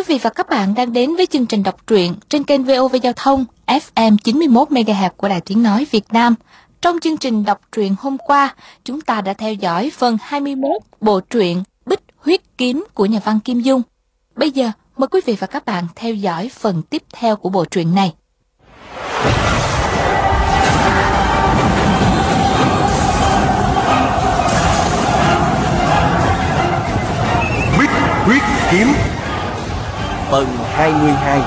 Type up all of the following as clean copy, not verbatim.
quý vị và các bạn đang đến với chương trình đọc truyện trên kênh VOV Giao thông FM 91 MHz của Đài Tiếng nói Việt Nam. Trong chương trình đọc truyện hôm qua, chúng ta đã theo dõi phần 21 bộ truyện Bích Huyết Kiếm của nhà văn Kim Dung. Bây giờ, mời quý vị và các bạn theo dõi phần tiếp theo của bộ truyện này. Bích Huyết Kiếm phần 22.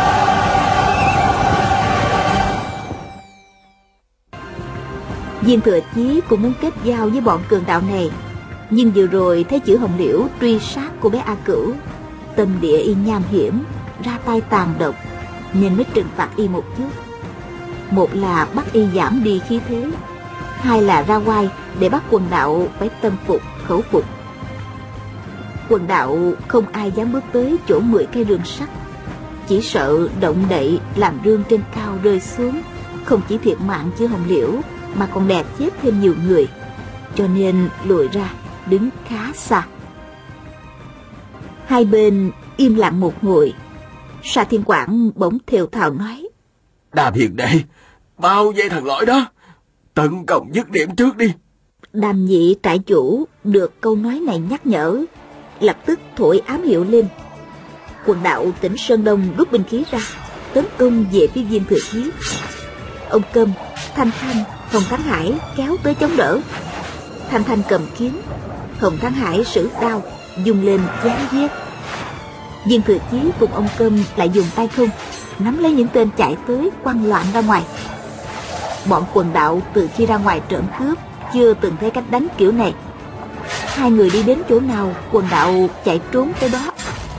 Viên Thừa Chí cũng muốn kết giao với bọn cường đạo này, nhưng vừa rồi thấy chữ Hồng Liễu truy sát cô bé A Cửu, tâm địa y nham hiểm, ra tay tàn độc, nên mới trừng phạt y một chút. Một là bắt y giảm đi khí thế, hai là ra oai để bắt quần đạo phải tâm phục khẩu phục. Quần đạo không ai dám bước tới chỗ 10 cây rương sắt, chỉ sợ động đậy làm rương trên cao rơi xuống, không chỉ thiệt mạng chữ Hồng Liễu mà còn đè chết thêm nhiều người, cho nên lùi ra đứng khá xa. Hai bên im lặng một hồi, Sa Thiên Quảng bỗng thều thào nói: Đàm hiền đệ, bao vây thằng lõi đó, tấn công dứt điểm trước đi. Đàm nhị trại chủ được câu nói này nhắc nhở, lập tức thổi ám hiệu lên. Quần đạo Tỉnh Sơn Đông rút binh khí ra, tấn công về phía Viên Thừa Chí. Ông Câm, Thanh Thanh, Hồng Thắng Hải kéo tới chống đỡ. Thanh Thanh cầm kiếm, Hồng Thắng Hải sử đao dùng lên chém giết. Viên Thừa Chí cùng ông Câm lại dùng tay không nắm lấy những tên chạy tới, quăng loạn ra ngoài. Bọn quần đạo từ khi ra ngoài trộm cướp chưa từng thấy cách đánh kiểu này. Hai người đi đến chỗ nào, quần đạo chạy trốn tới đó.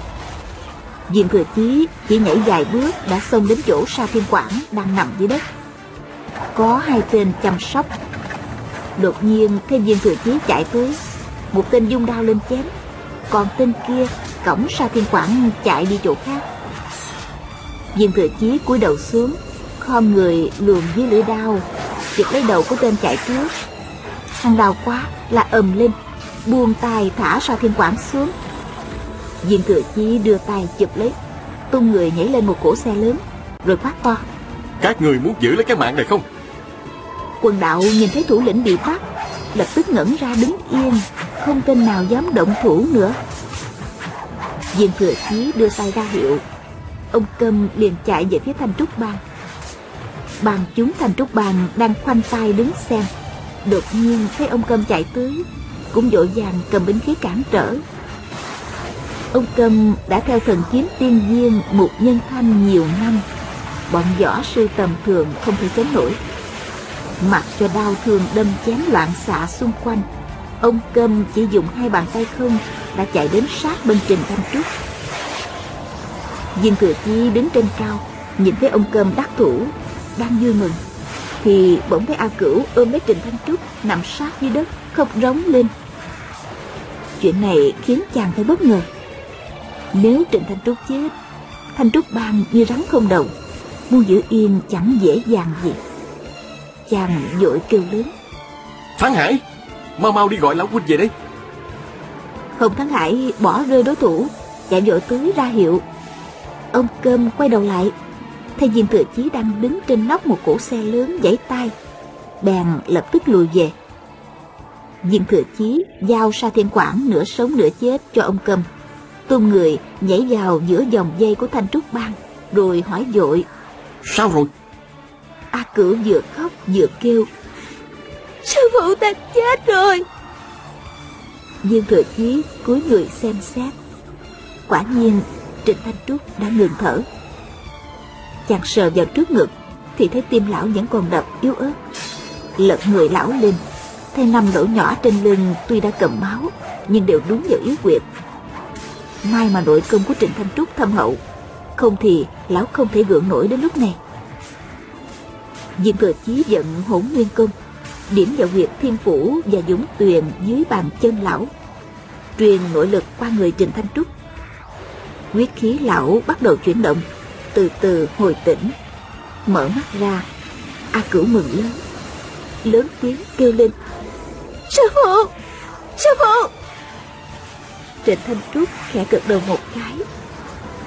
Viên Thừa Chí chỉ nhảy vài bước đã xông đến chỗ Sa Thiên Quảng đang nằm dưới đất. Có hai tên chăm sóc. Đột nhiên thấy Viên Thừa Chí chạy tới, một tên vung đao lên chém, còn tên kia cõng Sa Thiên Quảng chạy đi chỗ khác. Viên Thừa Chí cúi đầu xuống, khom người luồn dưới lưỡi đao, chụp lấy đầu của tên chạy trước. Hắn đau quá là ầm lên, buông tay thả Sa Thiên Quảng xuống. Viên Thừa Chí đưa tay chụp lấy, tung người nhảy lên một cỗ xe lớn, rồi quát to: Các người muốn giữ lấy cái mạng này không? Quần đạo nhìn thấy thủ lĩnh bị bắt, lập tức ngẩn ra đứng yên, không tên nào dám động thủ nữa. Viên Thừa Chí đưa tay ra hiệu, ông Câm liền chạy về phía Thanh Trúc Bang. Bang chúng Thanh Trúc Bang đang khoanh tay đứng xem, đột nhiên thấy ông Câm chạy tới, cũng vội vàng cầm binh khí cản trở. Ông Câm đã theo thần kiếm tiên viên Mục Nhân Thanh nhiều năm, bọn võ sư tầm thường không thể chống nổi. Mặc cho đao thương đâm chém loạn xạ xung quanh, ông Câm chỉ dùng hai bàn tay không đã chạy đến sát bên Trình Thanh Trúc. Viên Thừa Chí đứng trên cao, nhìn thấy ông Câm đắc thủ, đang vui mừng, thì bỗng thấy A Cửu ôm lấy Trình Thanh Trúc nằm sát dưới đất, khóc rống lên. Chuyện này khiến chàng phải bất ngờ. Nếu Trình Thanh Trúc chết, Thanh Trúc Bang như rắn không đầu, muốn giữ yên chẳng dễ dàng gì. Chàng vội kêu lớn: Thắng Hải, mau mau đi gọi lão huynh về đây. Hồng Thắng Hải bỏ rơi đối thủ, chạy vội tới ra hiệu. Ông Câm quay đầu lại, thấy Viên Thừa Chí đang đứng trên nóc một cỗ xe lớn giãy tay, bèn lập tức lùi về. Viên Thừa Chí giao Sa Thiên Quảng nửa sống nửa chết cho ông Câm, tung người nhảy vào giữa dòng dây của Thanh Trúc Bang, rồi hỏi vội: Sao rồi? A Cửu vừa khóc vừa kêu: Sư phụ ta chết rồi. Viên Thừa Chí cúi người xem xét, quả nhiên Trịnh Thanh Trúc đã ngừng thở. Chàng sờ vào trước ngực thì thấy tim lão vẫn còn đập yếu ớt. Lật người lão lên, thấy 5 lỗ nhỏ trên lưng tuy đã cầm máu nhưng đều đúng vào yếu huyệt. May mà nội công của Trịnh Thanh Trúc thâm hậu, không thì lão không thể gượng nổi đến lúc này. Viên Thừa Chí vận Hỗn Nguyên Công, điểm vào huyệt Thiên Phủ và Dũng Tuyền dưới bàn chân lão, truyền nội lực qua người Trịnh Thanh Trúc. Huyết khí lão bắt đầu chuyển động, từ từ hồi tỉnh. Mở mắt ra, A Cửu mừng lớn tiếng kêu lên: Sư phụ! Sư phụ! Trịnh Thanh Trúc khẽ gật đầu một cái.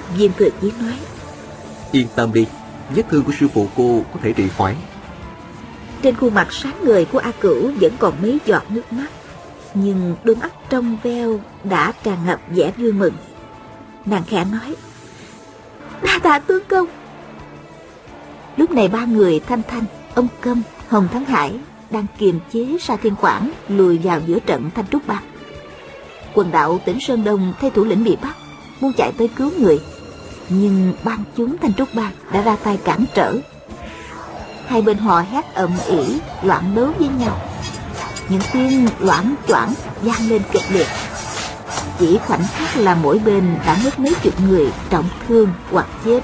Viên Thừa Chí nói: Yên tâm đi, vết thương của sư phụ cô có thể trị khỏi. Trên khuôn mặt sáng ngời của A Cửu vẫn còn mấy giọt nước mắt, nhưng đôi mắt trong veo đã tràn ngập vẻ vui mừng. Nàng khẽ nói: đa tạ tướng công. Lúc này ba người Thanh Thanh, ông Câm, Hồng Thắng Hải đang kiềm chế Sa Thiên Quảng lùi vào giữa trận Thanh Trúc Bang. Quần đạo Tỉnh Sơn Đông thấy thủ lĩnh bị bắt, muốn chạy tới cứu người, nhưng bang chúng Thanh Trúc Bang đã ra tay cản trở. Hai bên hò hét ầm ĩ, loạn đấu với nhau. Những tiếng loảng choảng vang lên kịch liệt. Chỉ khoảnh khắc là mỗi bên đã mất mấy chục người trọng thương hoặc chết.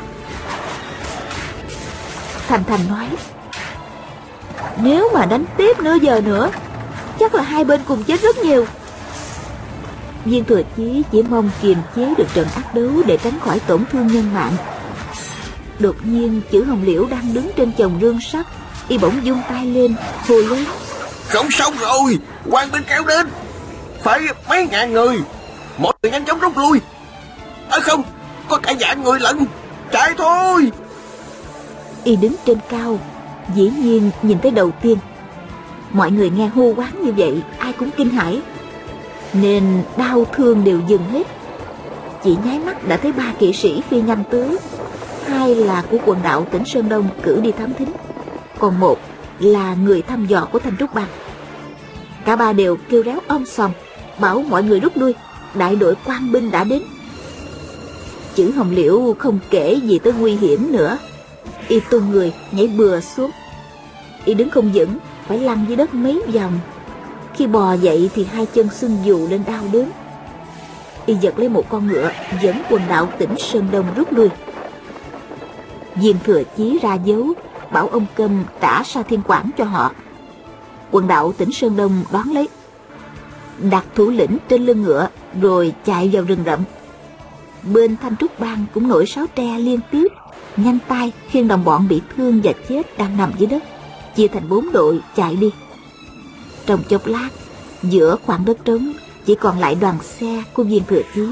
Thanh Thanh nói: nếu mà đánh tiếp nửa giờ nữa, chắc là hai bên cùng chết rất nhiều. Viên Thừa Chí chỉ mong kiềm chế được trận ác đấu để tránh khỏi tổn thương nhân mạng. Đột nhiên Chữ Hồng Liễu đang đứng trên chồng rương sắt, y bỗng vung tay lên hô lớn: không xong rồi, quan binh kéo đến, phải mấy ngàn người, mọi người nhanh chóng rút lui. Không, có cả vạn người lận, chạy thôi. Y đứng trên cao, dĩ nhiên nhìn thấy đầu tiên. Mọi người nghe hô quán như vậy, ai cũng kinh hãi, nên đau thương đều dừng hết. Chỉ nháy mắt đã thấy 3 kỵ sĩ phi nhanh tới. 2 là của quần đạo Tỉnh Sơn Đông cử đi thám thính, còn 1 là người thăm dò của Thanh Trúc Bang. Cả 3 đều kêu réo om sòm, bảo mọi người rút lui, đại đội quan binh đã đến. Chữ Hồng Liễu không kể gì tới nguy hiểm nữa, y tung người nhảy bừa xuống. Y đứng không vững, phải lăn dưới đất mấy vòng. Khi bò dậy thì 2 chân sưng vù lên đau đớn. Y giật lấy một con ngựa dẫn quần đạo Tỉnh Sơn Đông rút lui. Viên Thừa Chí ra dấu, bảo ông Câm trả Sa Thiên Quảng cho họ. Quần đạo Tỉnh Sơn Đông đón lấy, đặt thủ lĩnh trên lưng ngựa rồi chạy vào rừng rậm. Bên Thanh Trúc Bang cũng nổi sáo tre liên tiếp, nhanh tay khiêng đồng bọn bị thương và chết đang nằm dưới đất, chia thành 4 đội chạy đi. Trong chốc lát, giữa khoảng đất trống chỉ còn lại đoàn xe của Viên Thừa Chí.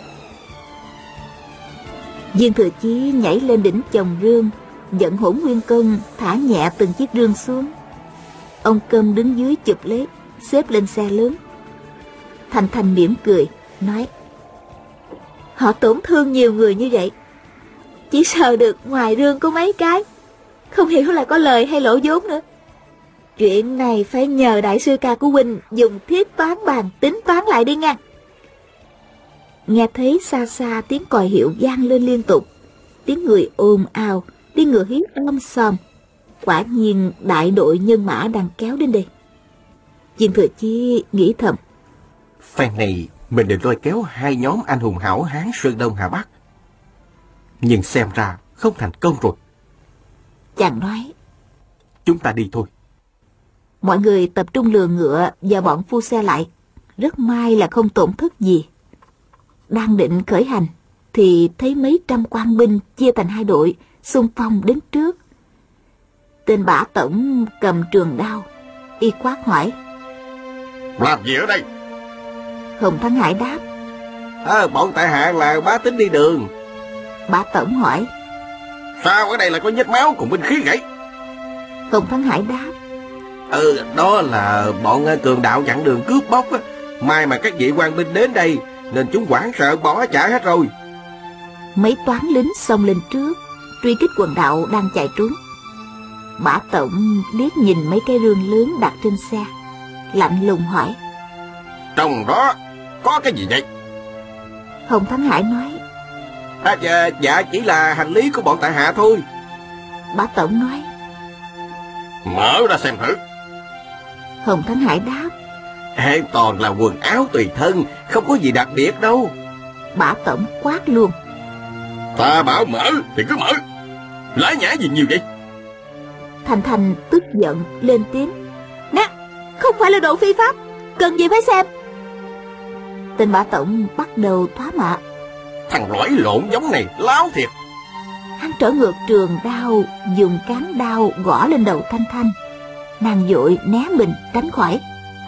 Viên Thừa Chí nhảy lên đỉnh chồng rương, dẫn Hỗn Nguyên Công thả nhẹ từng chiếc rương xuống. Ông Câm đứng dưới chụp lấy, xếp lên xe lớn. Thanh Thanh mỉm cười nói: họ tổn thương nhiều người như vậy, chỉ sờ được ngoài rương có mấy cái, không hiểu là có lời hay lỗ vốn nữa. Chuyện này phải nhờ đại sư ca của huynh dùng thiết toán bàn tính toán lại đi nha. Nghe thấy xa xa tiếng còi hiệu vang lên liên tục, tiếng người ồn ào, tiếng ngựa hí om sòm. Quả nhiên đại đội nhân mã đang kéo đến đây. Viên Thừa Chí nghĩ thầm: phen này mình định lôi kéo 2 nhóm anh hùng hảo hán Sơn Đông Hà Bắc, nhưng xem ra không thành công rồi. Chàng nói: chúng ta đi thôi. Mọi người tập trung lừa ngựa và bọn phu xe lại. Rất may là không tổn thất gì. Đang định khởi hành thì thấy mấy trăm quan binh chia thành 2 đội xung phong đến trước. Tên Bả Tổng cầm trường đao, y quát hỏi: làm gì ở đây? Hồng Thắng Hải đáp: Bọn tại hạ là bá tính đi đường. Bả Tổng hỏi: sao ở đây lại có vết máu cùng binh khí vậy? Hồng Thắng Hải đáp: đó là bọn cường đạo chặn đường cướp bóc á. May mà các vị quan binh đến đây nên chúng hoảng sợ bỏ chạy hết rồi. Mấy toán lính xông lên trước, truy kích quần đạo đang chạy trốn. Bả Tổng liếc nhìn mấy cái rương lớn đặt trên xe, lạnh lùng hỏi: trong đó có cái gì vậy? Hồng Thắng Hải nói: dạ chỉ là hành lý của bọn tại hạ thôi. Bả Tổng nói: mở ra xem thử. Hồng Thắng Hải đáp: toàn là quần áo tùy thân, không có gì đặc biệt đâu. Bả Tổng quát luôn: ta bảo mở thì cứ mở, lái nhã gì nhiều vậy? Thanh Thanh tức giận lên tiếng: nè, không phải là đồ phi pháp, cần gì phải xem. Tên Bả Tổng bắt đầu thoá mạ: thằng lõi lộn giống này láo thiệt. Hắn trở ngược trường đao, dùng cán đao gõ lên đầu Thanh Thanh. Nàng vội né mình tránh khỏi.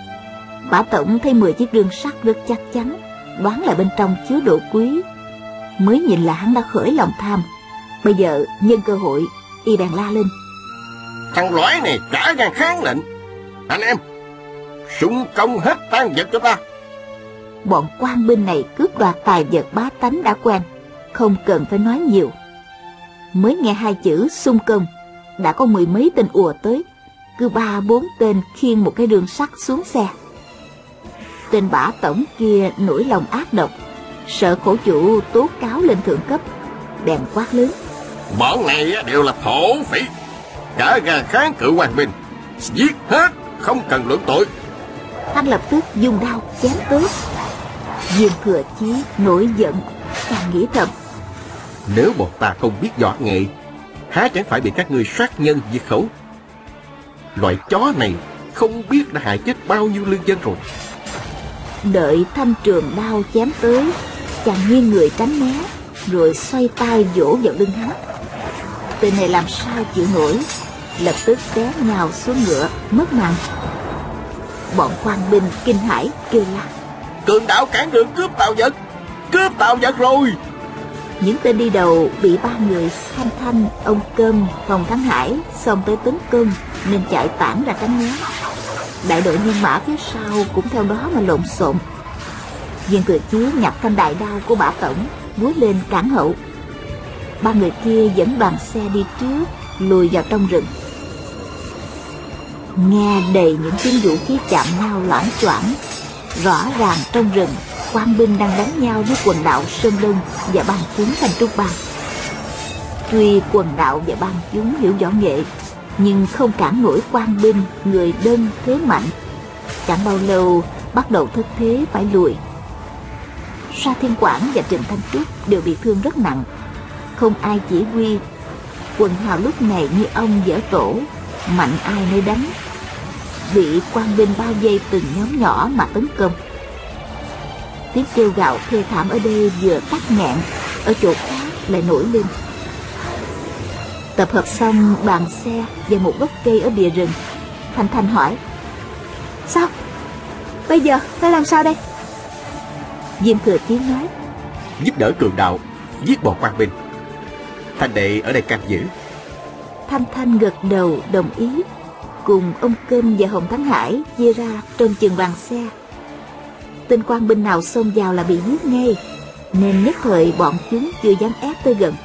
Bả Tổng thấy 10 chiếc rương sắt rất chắc chắn, đoán là bên trong chứa đồ quý. mới nhìn là hắn đã khởi lòng tham. Bây giờ nhân cơ hội, y bèn la lên: Thằng lõi này trả gan kháng lệnh. Anh em, súng công hết tang vật cho ta. Bọn quan binh này cướp đoạt tài vật bá tánh đã quen, không cần phải nói nhiều. Mới nghe hai chữ xung công, đã có mười mấy tên ùa tới, cứ 3-4 tên khiêng một cái rương sắt xuống xe. Tên bả tổng kia nổi lòng ác độc, sợ khổ chủ tố cáo lên thượng cấp, bèn quát lớn: Bọn này đều là thổ phỉ, trả gan kháng cự quan binh, giết hết, không cần luận tội. Hắn lập tức dùng đao chém tới. Viên Thừa Chí nổi giận, chàng nghĩ thầm: Nếu bọn ta không biết võ nghệ, há chẳng phải bị các ngươi sát nhân diệt khẩu. Loại chó này không biết đã hại chết bao nhiêu lương dân rồi. Đợi thanh trường đao chém tới, chàng nghiêng người tránh né, rồi xoay tay vỗ vào lưng hắn. Tên này làm sao chịu nổi, lập tức té nhào xuống ngựa mất mạng. Bọn quan binh kinh hãi kêu la: Cường đạo cản đường cướp tàu vật, cướp tàu vật rồi. Những tên đi đầu bị ba người Thanh Thanh, ông Cơm, Phòng Thắng Hải xông tới tấn công, nên chạy tản ra tránh né. Đại đội nhân mã phía sau cũng theo đó mà lộn xộn. Viên Thừa Chí nhặt thanh đại đao của bả tổng, múa lên cản hậu. Ba người kia dẫn đoàn xe đi trước, lùi vào trong rừng. Nghe đầy những tiếng vũ khí chạm nhau loảng choảng. Rõ ràng trong rừng, quan binh đang đánh nhau với quần đạo Sơn Đông và bang chúng Thanh Trúc Bang. Tuy quần đạo và bang chúng hiểu võ nghệ, nhưng không cản nổi quan binh người đơn thế mạnh. Chẳng bao lâu bắt đầu thất thế phải lùi. Sa Thiên Quảng và Trịnh Thanh Trúc đều bị thương rất nặng, không ai chỉ huy. Quần hào lúc này như ông dở tổ, mạnh ai nấy đánh, bị quan binh bao vây từng nhóm nhỏ mà tấn công. Tiếng kêu gào thê thảm ở đây vừa tắt nghẹn, ở chỗ khác lại nổi lên. Tập hợp xong đoàn xe và một gốc cây ở bìa rừng, Thanh Thanh hỏi: Sao? Bây giờ phải làm sao đây? Viên Thừa Chí nói: Giúp đỡ cường đạo, giết bọn quan binh. Thanh đệ ở đây canh giữ. Thanh Thanh gật đầu đồng ý, cùng ông Cơm và Hồng Thắng Hải chia ra trông chừng đoàn xe. Tên quan binh nào xông vào là bị giết ngay, nên nhất thời bọn chúng chưa dám ép tới gần.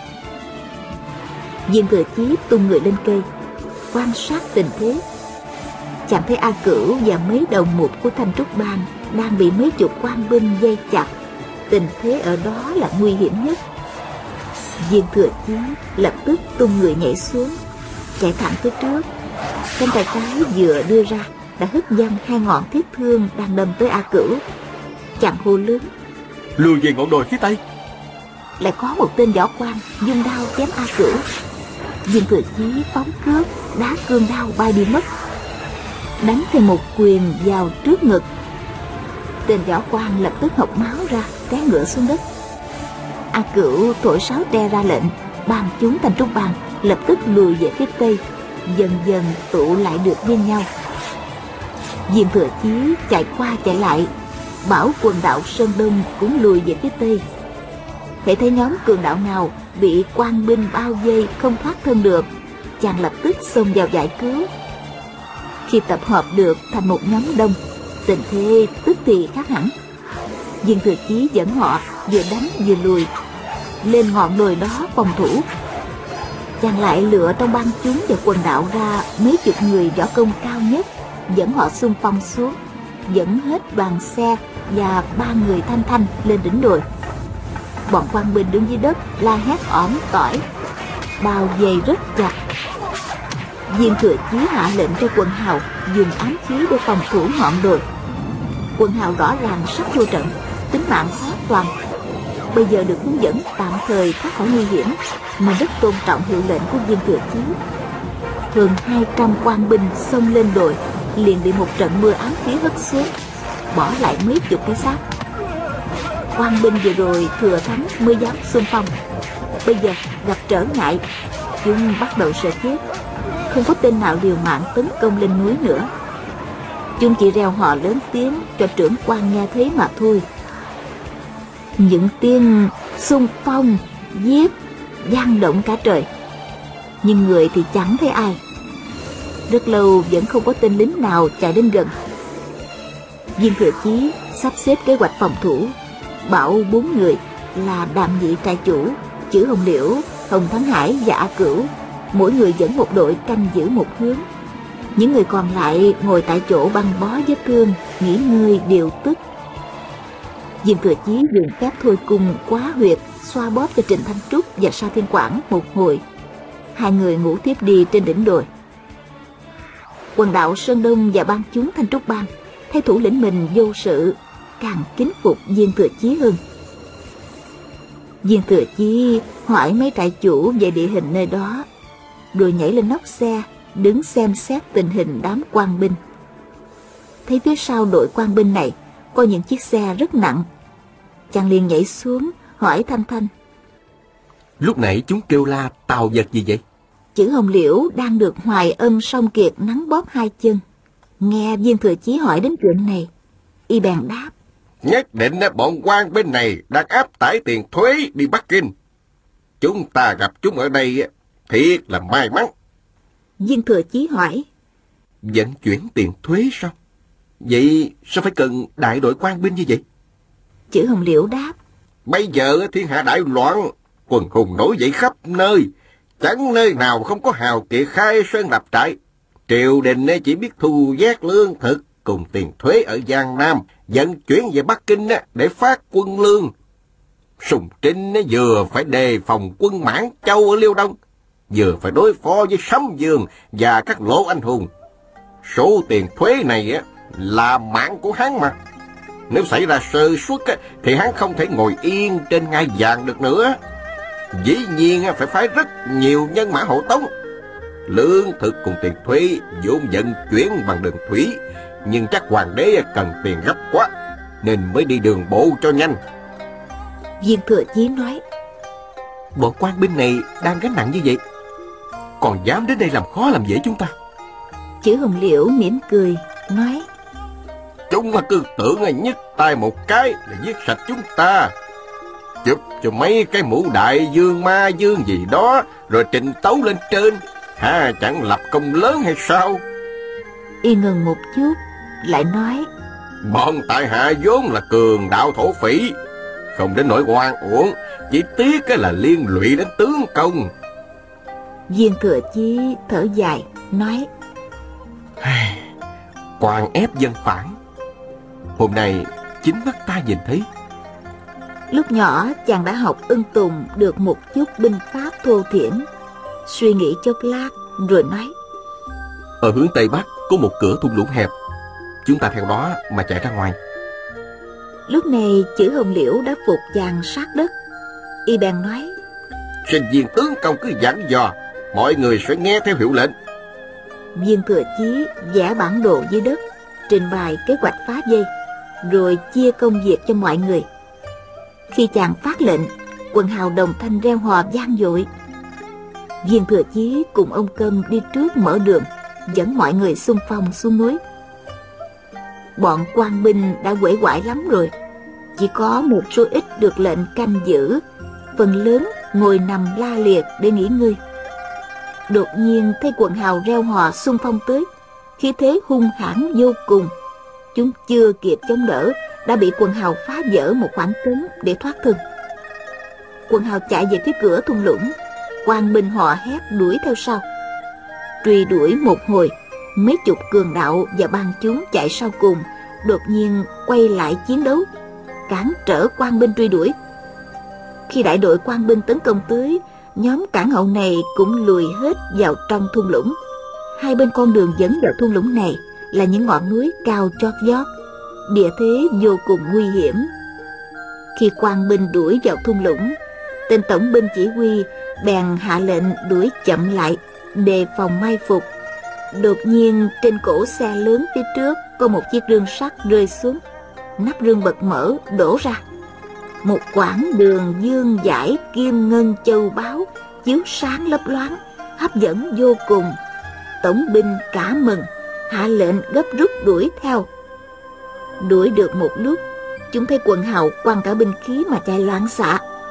Viên Thừa Chí tung người lên cây, quan sát tình thế. Chàng thấy A Cửu và mấy đồng mục của Thanh Trúc Bang đang bị mấy chục quan binh dây chặt. Tình thế ở đó là nguy hiểm nhất. Viên Thừa Chí lập tức tung người nhảy xuống, chạy thẳng tới trước. Cánh tay trái vừa đưa ra đã hất văng hai ngọn thiết thương đang đâm tới A Cửu. Chàng hô lớn: Lùi về ngọn đồi phía tây. Lại có một tên võ quan dùng đao chém A Cửu. Viên Thừa Chí phóng cướp, đá cương đao bay đi mất, đánh thêm một quyền vào trước ngực. Tên võ quan lập tức hộc máu ra, té ngựa xuống đất. A Cửu thổi sáo tre ra lệnh, bang chúng Thanh Trúc Bang lập tức lùi về phía tây, dần dần tụ lại được với nhau. Viên Thừa Chí chạy qua chạy lại, bảo quần đạo Sơn Đông cũng lùi về phía tây. Hễ thấy nhóm cường đạo nào bị quan binh bao vây không thoát thân được, chàng lập tức xông vào giải cứu. Khi tập hợp được thành một nhóm đông, tình thế tức thì khác hẳn. Viên Thừa Chí dẫn họ vừa đánh vừa lùi lên ngọn đồi đó phòng thủ. Chàng lại lựa trong bang chúng và quần đạo ra mấy chục người võ công cao nhất, dẫn họ xung phong xuống, dẫn hết đoàn xe và 3 người Thanh Thanh lên đỉnh đồi. Bọn quan binh đứng dưới đất la hét ỏm tỏi, bao vây rất chặt. Viên Thừa Chí hạ lệnh cho quần hào dùng ám khí để phòng thủ ngọn đồi. Quần hào rõ ràng sắp thua trận, tính mạng khó toàn. Bây giờ được hướng dẫn tạm thời thoát khỏi nguy hiểm, mà rất tôn trọng hiệu lệnh của Viên Thừa Chí. Hơn 200 quan binh xông lên đồi, liền bị một trận mưa ám khí hất xuống, bỏ lại mấy chục cái xác. Quan binh vừa rồi thừa thắng mới dám xung phong, bây giờ gặp trở ngại, chúng bắt đầu sợ chết, không có tên nào liều mạng tấn công lên núi nữa. Chúng chỉ reo hò lớn tiếng cho trưởng quan nghe thấy mà thôi. Những tiếng xung phong, giết, vang động cả trời. Nhưng người thì chẳng thấy ai. Rất lâu vẫn không có tên lính nào chạy đến gần. Viên Thừa Chí sắp xếp kế hoạch phòng thủ, bảo 4 người là Đàm Nhị trại chủ, Chử Hồng Liễu, Hồng Thắng Hải và A Cửu, mỗi người dẫn một đội canh giữ một hướng. Những người còn lại ngồi tại chỗ băng bó vết thương, nghỉ ngơi điều tức. Viên Thừa Chí dùng phép thôi cung quá huyệt xoa bóp cho Trịnh Thanh Trúc và Sa Thiên Quảng một hồi. Hai người ngủ tiếp đi trên đỉnh đồi. Quần đạo Sơn Đông và ban chúng Thanh Trúc Bang thấy thủ lĩnh mình vô sự, càng kính phục Viên Thừa Chí hơn. Viên Thừa Chí hỏi mấy trại chủ về địa hình nơi đó, rồi nhảy lên nóc xe, đứng xem xét tình hình đám quan binh. Thấy phía sau đội quan binh này có những chiếc xe rất nặng, chàng liền nhảy xuống hỏi Thanh Thanh: Lúc nãy chúng kêu la tàu vật gì vậy? Chữ Hồng Liễu đang được Hoài Âm Song Kiệt nắng bóp hai chân. Nghe Viên Thừa Chí hỏi đến chuyện này, y bèn đáp: Nhất định bọn quan bên này đang áp tải tiền thuế đi Bắc Kinh. Chúng ta gặp chúng ở đây thiệt là may mắn. Viên Thừa Chí hỏi: Vận chuyển tiền thuế sao? Vậy sao phải cần đại đội quan binh như vậy? Chữ Hồng Liễu đáp: Bây giờ thiên hạ đại loạn, quần hùng nổi dậy khắp nơi, chẳng nơi nào không có hào kiệt khai sơn lập trại. Triều đình chỉ biết thu vét lương thực cùng tiền thuế ở Giang Nam, vận chuyển về Bắc Kinh để phát quân lương. Sùng Trinh vừa phải đề phòng quân Mãn Châu ở Liêu Đông, vừa phải đối phó với Sấm Dương và các lỗ anh hùng. Số tiền thuế này là mạng của hắn mà. Nếu xảy ra sơ suất thì hắn không thể ngồi yên trên ngai vàng được nữa. Dĩ nhiên phải phái rất nhiều nhân mã hộ tống. Lương thực cùng tiền thuế vốn vận chuyển bằng đường thủy, nhưng chắc hoàng đế cần tiền gấp quá nên mới đi đường bộ cho nhanh. Viên Thừa Chí nói: Bọn quan binh này đang gánh nặng như vậy, còn dám đến đây làm khó làm dễ chúng ta. Chữ Hồng Liễu mỉm cười nói: Chúng cứ tưởng nhấc tay một cái là giết sạch chúng ta, chụp cho mấy cái mũ đại dương ma dương gì đó rồi trình tấu lên trên, hả chẳng lập công lớn hay sao? Y ngừng một chút lại nói: Bọn tại hạ vốn là cường đạo thổ phỉ, không đến nỗi oan uổng, chỉ tiếc là liên lụy đến tướng công. Viên Thừa Chí thở dài nói: Quan ép dân phản, hôm nay chính mắt ta nhìn thấy. Lúc nhỏ chàng đã học ưng tùng được một chút binh pháp thô thiển, suy nghĩ chốc lát rồi nói: Ở hướng Tây Bắc có một cửa thung lũng hẹp, chúng ta theo đó mà chạy ra ngoài. Lúc này Chữ Hồng Liễu đã phục chàng sát đất. Y bèn nói: Xin viên tướng công cứ dặn dò, mọi người sẽ nghe theo hiệu lệnh. Viên Thừa Chí vẽ bản đồ dưới đất, trình bày kế hoạch phá vây, rồi chia công việc cho mọi người. Khi chàng phát lệnh, quần hào đồng thanh reo hò vang dội. Viên Thừa Chí cùng ông Câm đi trước mở đường, dẫn mọi người xung phong xuống núi. Bọn quan binh đã uể oải lắm rồi, chỉ có một số ít được lệnh canh giữ, phần lớn ngồi nằm la liệt để nghỉ ngơi. Đột nhiên thấy quần hào reo hò xung phong tới, khí thế hung hãn vô cùng. Chúng chưa kịp chống đỡ đã bị quần hào phá vỡ một khoảng trống để thoát thân. Quần hào chạy về phía cửa thung lũng, quan binh hò hét đuổi theo sau. Truy đuổi một hồi, mấy chục cường đạo và bang chúng chạy sau cùng đột nhiên quay lại chiến đấu, cản trở quan binh truy đuổi. Khi đại đội quan binh tấn công tới, nhóm cản hậu này cũng lùi hết vào trong thung lũng. Hai bên con đường dẫn vào thung lũng này là những ngọn núi cao chót vót, địa thế vô cùng nguy hiểm. Khi quan binh đuổi vào thung lũng, tên tổng binh chỉ huy bèn hạ lệnh đuổi chậm lại, đề phòng mai phục. Đột nhiên trên cổ xe lớn phía trước có một chiếc rương sắt rơi xuống, nắp rương bật mở đổ ra. Một quãng đường dương dải kim ngân châu báu chiếu sáng lấp loáng, hấp dẫn vô cùng. Tổng binh cả mừng, hạ lệnh gấp rút đuổi theo. Đuổi được một lúc, chúng thấy quần hào quăng cả binh khí mà chạy loạn xạ.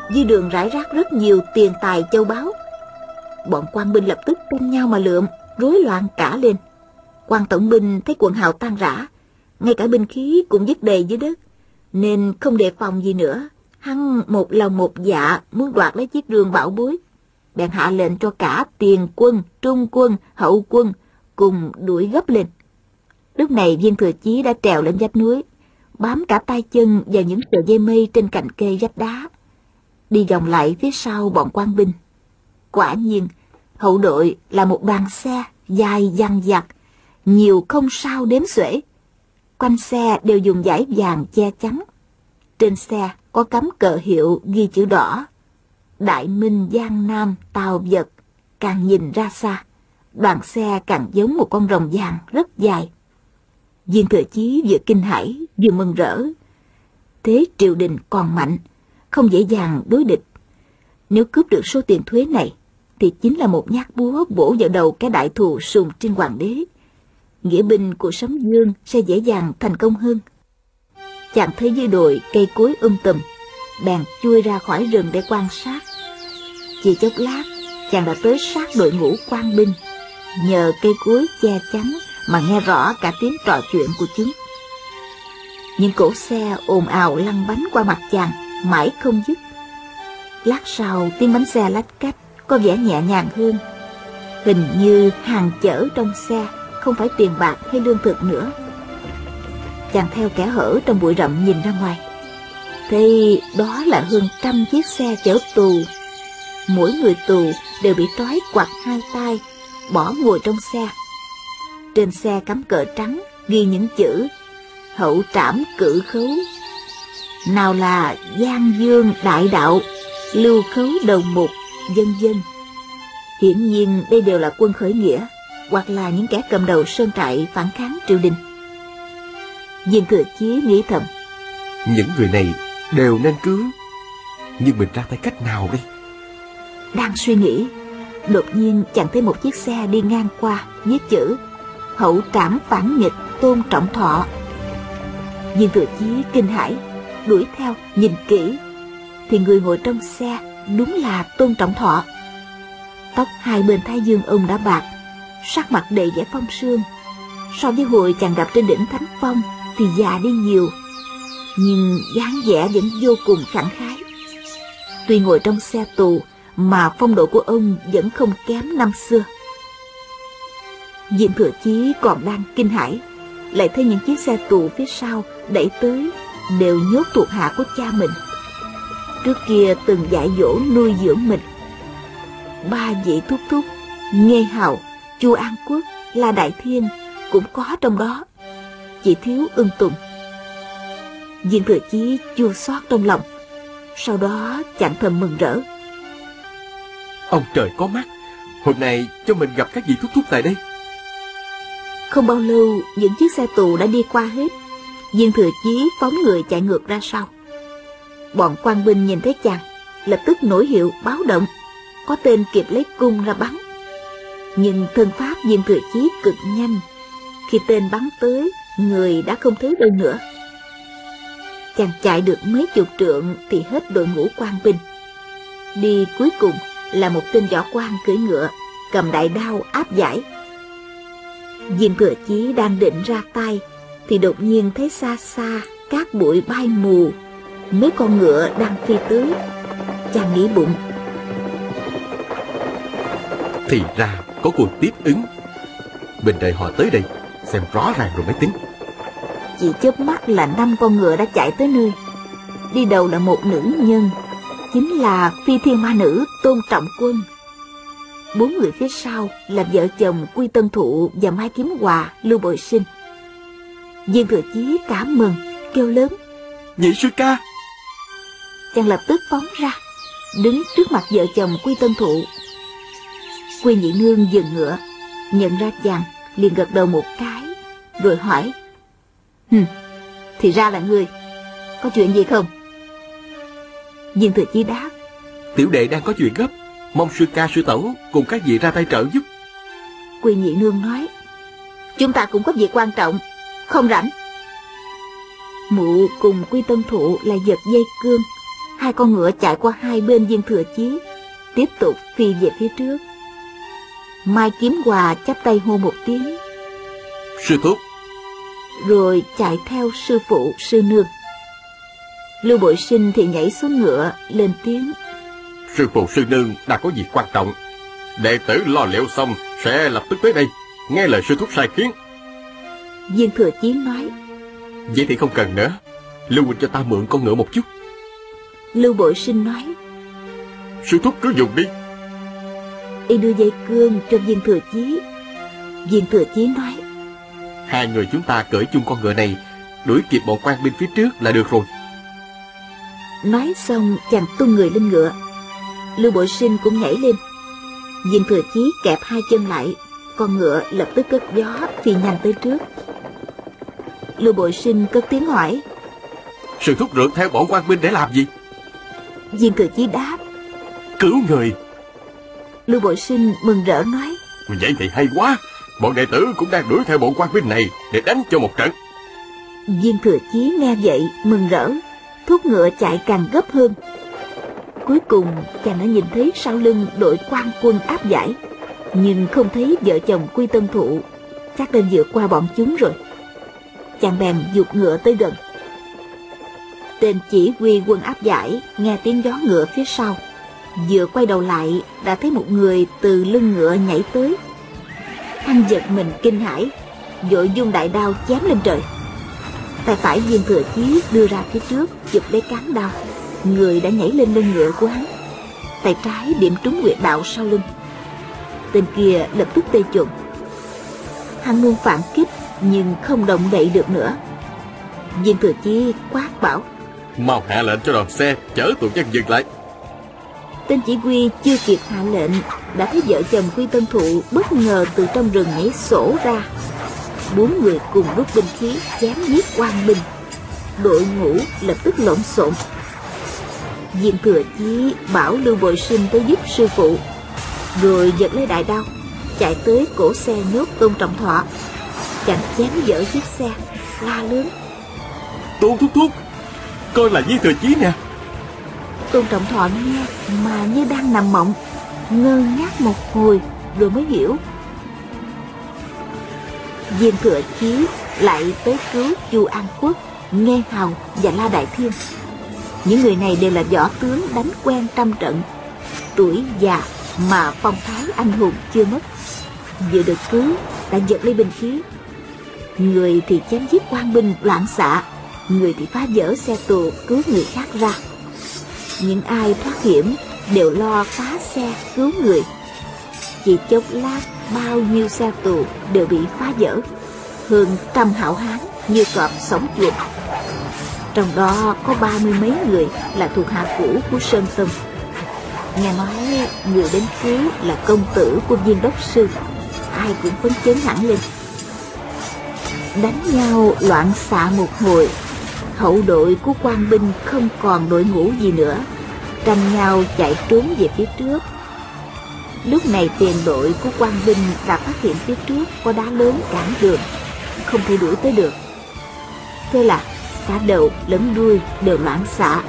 dưới đường rải rác rất nhiều tiền tài châu báu. Bọn quan binh lập tức tranh nhau mà lượm, rối loạn cả lên. Quan tổng binh thấy quần hào tan rã, ngay cả binh khí cũng dứt đầy dưới đất, nên không đề phòng gì nữa. Hắn một lòng một dạ muốn đoạt lấy chiếc rương bảo bối, bèn hạ lệnh cho cả tiền quân, trung quân, hậu quân cùng đuổi gấp lên. Lúc này Viên Thừa Chí đã trèo lên vách núi, bám cả tay chân vào những sợi dây mây trên cành cây vách đá, đi vòng lại phía sau bọn quan binh. Quả nhiên, hậu đội là một đoàn xe dài dằng dặc, nhiều không sao đếm xuể. Quanh xe đều dùng vải vàng che chắn. Trên xe có cắm cờ hiệu ghi chữ đỏ: Đại Minh Giang Nam Tào Vật. Càng nhìn ra xa, đoàn xe càng giống một con rồng vàng rất dài. Viên Thừa Chí vừa kinh hãi vừa mừng rỡ. Thế triều đình còn mạnh, không dễ dàng đối địch. Nếu cướp được số tiền thuế này thì chính là một nhát búa bổ vào đầu cái đại thù Sùng Trinh Hoàng đế. Nghĩa binh của Sấm Dương sẽ dễ dàng thành công hơn. Chàng thấy dưới đồi cây cối tùm, bèn chui ra khỏi rừng để quan sát. Chỉ chốc lát, chàng đã tới sát đội ngũ quan binh. Nhờ cây cối che chắn mà nghe rõ cả tiếng trò chuyện của chúng. Những cỗ xe ồn ào lăn bánh qua mặt chàng mãi không dứt. Lát sau, tiếng bánh xe lách cách có vẻ nhẹ nhàng hơn. Hình như hàng chở trong xe không phải tiền bạc hay lương thực nữa. Chàng theo kẽ hở trong bụi rậm nhìn ra ngoài, thì đó là hơn 100 chiếc xe chở tù. Mỗi người tù đều bị trói quặt hai tay, bỏ ngồi trong xe. Trên xe cắm cờ trắng ghi những chữ Hậu Trảm Cử Khấu, nào là Giang Dương Đại Đạo, Lưu Khấu Đầu Mục, vân vân. Hiển nhiên đây đều là quân khởi nghĩa, hoặc là những kẻ cầm đầu sơn trại phản kháng triều đình. Viên Thừa Chí nghĩ thầm, những người này đều nên cứu, nhưng mình ra tay cách nào đây? Đang suy nghĩ, đột nhiên chàng thấy một chiếc xe đi ngang qua viết chữ Hậu Trảm Phản Nghịch Tôn Trọng Thọ. Viên Thừa Chí kinh hãi, đuổi theo nhìn kỹ, thì người ngồi trong xe đúng là Tôn Trọng Thọ. Tóc hai bên thái dương ông đã bạc, sắc mặt đầy vẻ phong sương. So với hồi chàng gặp trên đỉnh Thánh Phong thì già đi nhiều, nhưng dáng vẻ vẫn vô cùng khẳng khái. Tuy ngồi trong xe tù mà phong độ của ông vẫn không kém năm xưa. Viên Thừa Chí còn đang kinh hãi, lại thấy những chiếc xe tù phía sau đẩy tới đều nhốt thuộc hạ của cha mình, trước kia từng dạy dỗ nuôi dưỡng mình. Ba vị thúc thúc Nghê Hào, Chu An Quốc, La Đại Thiên cũng có trong đó, chỉ thiếu Ưng Tùng. Viên Thừa Chí chua xót trong lòng, sau đó chàng thầm mừng rỡ. Ông trời có mắt, hôm nay cho mình gặp các vị thúc thúc tại đây. Không bao lâu, những chiếc xe tù đã đi qua hết. Viên Thừa Chí phóng người chạy ngược ra sau. Bọn quan binh nhìn thấy chàng, lập tức nổi hiệu báo động, có tên kịp lấy cung ra bắn. Nhưng thân pháp Viên Thừa Chí cực nhanh, khi tên bắn tới, người đã không thấy đâu nữa. Chàng chạy được mấy chục trượng thì hết đội ngũ quan binh. Đi cuối cùng là một tên võ quan cưỡi ngựa, cầm đại đao áp giải. Viên Thừa Chí đang định ra tay thì đột nhiên thấy xa xa cát bụi bay mù, mấy con ngựa đang phi tới. Chàng nghĩ bụng, thì ra có cuộc tiếp ứng, mình đợi họ tới đây xem rõ ràng rồi mới tính. chỉ chớp mắt là 5 con ngựa đã chạy tới nơi. Đi đầu là một nữ nhân, chính là Phi Thiên Ma Nữ Tôn Trọng Quân. 4 người phía sau là vợ chồng Quy Tân Thụ và Mai Kiếm Hòa Lưu Bội Sinh. Viên Thừa Chí cảm mừng, kêu lớn: Nhị sư ca! Chàng lập tức phóng ra, đứng trước mặt vợ chồng Quy Tân Thụ. Quy Nhị Nương dừng ngựa, nhận ra chàng, liền gật đầu một cái, rồi hỏi: Thì ra là ngươi, có chuyện gì không? Viên Thừa Chí đáp: Tiểu đệ đang có chuyện gấp, mong sư ca sư tẩu cùng các vị ra tay trợ giúp. Quy Nhị Nương nói: Chúng ta cũng có việc quan trọng, không rảnh. Mụ cùng Quy Tân Thụ lại giật dây cương, Hai con ngựa chạy qua hai bên Viên Thừa Chí, tiếp tục phi về phía trước. Mai Kiếm Hòa chắp tay hô một tiếng Sư thúc. rồi chạy theo sư phụ sư nương. Lưu Bội Sinh thì nhảy xuống ngựa lên tiếng: Sư phụ sư nương đã có việc quan trọng, đệ tử lo liệu xong sẽ lập tức tới đây, nghe lời sư thúc sai khiến. Viên Thừa Chí nói: Vậy thì không cần nữa, Lưu huynh cho ta mượn con ngựa một chút. Lưu Bội Sinh nói: Sư thúc cứ dùng đi. Y đưa dây cương cho Viên Thừa Chí. Viên Thừa Chí nói: Hai người chúng ta cởi chung con ngựa này, đuổi kịp bọn quan binh phía trước là được rồi. Nói xong chàng tung người lên ngựa. Lưu Bội Sinh cũng nhảy lên. Viên Thừa Chí kẹp hai chân lại, con ngựa lập tức cất gió phi nhanh tới trước. Lưu Bội Sinh cất tiếng hỏi: Sư thúc rượt theo bọn quan binh để làm gì? Viên Thừa Chí đáp: Cứu người. Lưu Bội Sinh mừng rỡ nói: Vậy thì hay quá, bọn đệ tử cũng đang đuổi theo bọn quan binh này để đánh cho một trận. Viên Thừa Chí nghe vậy mừng rỡ, thúc ngựa chạy càng gấp hơn. Cuối cùng chàng đã nhìn thấy sau lưng đội quan quân áp giải, nhưng không thấy vợ chồng Quy Tân Thụ, chắc đã vượt qua bọn chúng rồi. Chàng bèn giục ngựa tới gần. Tên chỉ huy quân áp giải nghe tiếng gió ngựa phía sau, vừa quay đầu lại đã thấy một người từ lưng ngựa nhảy tới. Anh giật mình kinh hãi, vội vung đại đao chém lên trời. Tay phải Viên Thừa Chí đưa ra phía trước chụp lấy cán đao, người đã nhảy lên lưng ngựa của hắn. Tay trái điểm trúng huyệt đạo sau lưng. Tên kia lập tức tê chồn. Hắn muốn phản kích nhưng không động đậy được nữa. Viên Thừa Chí quát bảo: Mau hạ lệnh cho đoàn xe chở tụi dân dừng lại. Tên chỉ huy chưa kịp hạ lệnh đã thấy vợ chồng Quy Tân Thụ bất ngờ từ trong rừng nhảy sổ ra. 4 người cùng rút binh khí chém giết quan binh. Đội ngũ lập tức lộn xộn. Viên Thừa Chí bảo Lưu Bội Sinh tới giúp sư phụ, rồi giật lấy đại đao chạy tới cổ xe nhốt Tôn Trọng Thọ. Chàng chém vỡ chiếc xe, la lớn: Tôn thúc thúc, coi là Viên Thừa Chí nè. Tôn Trọng Thọ nghe mà như đang nằm mộng, ngơ ngác một hồi rồi mới hiểu. Viên Thừa Chí lại tới cứu Chu An Quốc, Nghê Hào và La Đại Thiên. Những người này đều là võ tướng đánh quen trăm trận, tuổi già mà phong thái anh hùng chưa mất. Vừa được cứu đã giật lấy binh khí, người thì chém giết quan binh loạn xạ, người thì phá vỡ xe tù cứu người khác ra. Những ai thoát hiểm đều lo phá xe cứu người. Chỉ chốc lát bao nhiêu xe tù đều bị phá vỡ, hơn 100 hảo hán như cọp sống chuột. Trong đó có 30 mấy người là thuộc hạ cũ của Sơn Tông. Nghe nói người đến cứu là công tử của Viên đốc sư, ai cũng phấn chấn hẳn lên. Đánh nhau loạn xạ một hồi, hậu đội của quan binh không còn đội ngũ gì nữa, tranh nhau chạy trốn về phía trước. Lúc này tiền đội của quan binh đã phát hiện phía trước có đá lớn cản đường, không thể đuổi tới được. Thế là cả đầu lẫn đuôi đều loạn xạ.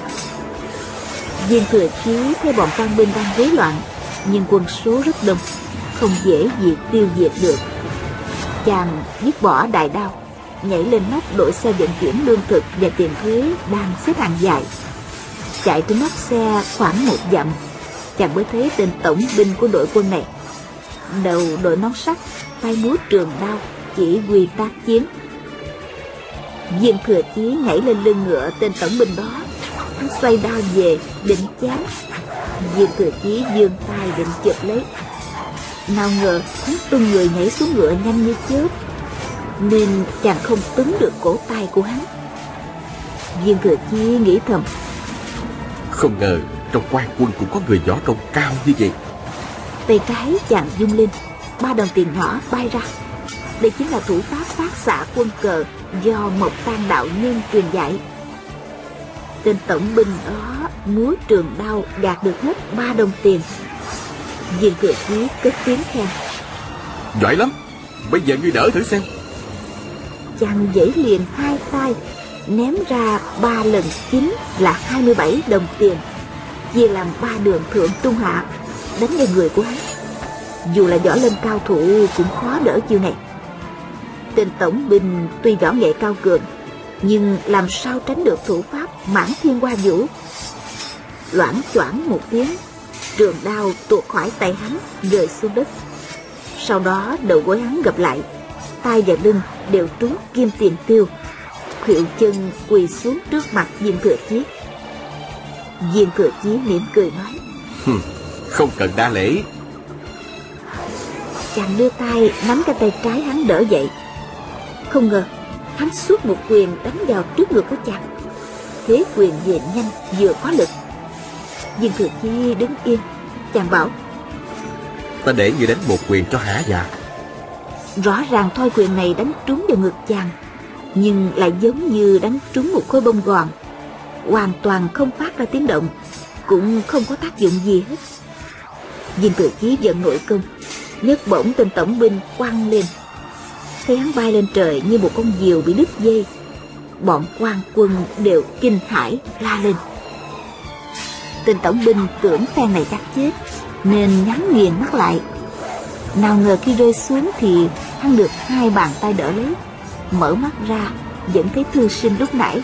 Viên Thừa Chí thấy bọn quan binh đang rối loạn, nhưng quân số rất đông, không dễ gì tiêu diệt được. Chàng dứt bỏ đại đao, nhảy lên nóc đội xe vận chuyển lương thực và tiền thuế đang xếp hàng dài. Chạy tới nóc xe khoảng 1 dặm, chàng mới thấy tên tổng binh của đội quân này. Đầu đội nón sắt, tay múa trường đao, chỉ huy tác chiến. Viên Thừa Chí nhảy lên lưng ngựa tên tổng binh đó, hắn xoay đao về định chém. Viên Thừa Chí giương tay định chụp lấy, nào ngờ hắn tung người nhảy xuống ngựa nhanh như chớp, nên chàng không túm được cổ tay của hắn. Viên Thừa Chí nghĩ thầm: Không ngờ trong quan quân cũng có người võ công cao như vậy. Tay trái chàng vung lên, 3 đồng tiền nhỏ bay ra. Đây chính là thủ pháp phát xạ quân cờ do Mộc Tang đạo nhân truyền dạy. Tên tổng binh đó múa trường đao gạt được hết 3 đồng tiền. Viên Thừa Chí cất tiếng khen: Giỏi lắm, bây giờ ngươi đỡ thử xem. Chàng giãy liền 2 tay, ném ra 3 lần 9 là 27 đồng tiền, chia làm 3 đường thượng trung hạ, đánh vào người của hắn. Dù là võ lâm cao thủ cũng khó đỡ chiêu này. Tên tổng binh tuy võ nghệ cao cường, nhưng làm sao tránh được thủ pháp Mãn Thiên Hoa Vũ. Loảng choảng một tiếng, trường đao tuột khỏi tay hắn, rơi xuống đất. Sau đó đầu gối hắn gập lại, tay và lưng đều trúng kim tiền tiêu. Khuỵu chân quỳ xuống trước mặt Viên Thừa Chí. Viên Thừa Chí mỉm cười nói: Không cần đa lễ. Chàng đưa tay nắm cái tay trái hắn đỡ dậy. Không ngờ hắn suốt một quyền đánh vào trước ngực của chàng. Thế quyền về nhanh vừa có lực. Viên Thừa Chí đứng yên. Chàng bảo: Ta để ngươi đánh một quyền cho hả dạ. Rõ ràng thoi quyền này đánh trúng vào ngực chàng, nhưng lại giống như đánh trúng một khối bông gòn, hoàn toàn không phát ra tiếng động, cũng không có tác dụng gì hết. Viên Thừa Chí giận nội công, nhấc bổng tên tổng binh quăng lên. Thấy hắn bay lên trời như một con diều bị đứt dây. Bọn quan quân đều kinh hãi la lên. Tên tổng binh tưởng phen này chắc chết, nên nhắm nghiền mắt lại. Nào ngờ khi rơi xuống thì hắn được 2 bàn tay đỡ lấy. Mở mắt ra vẫn thấy thư sinh lúc nãy.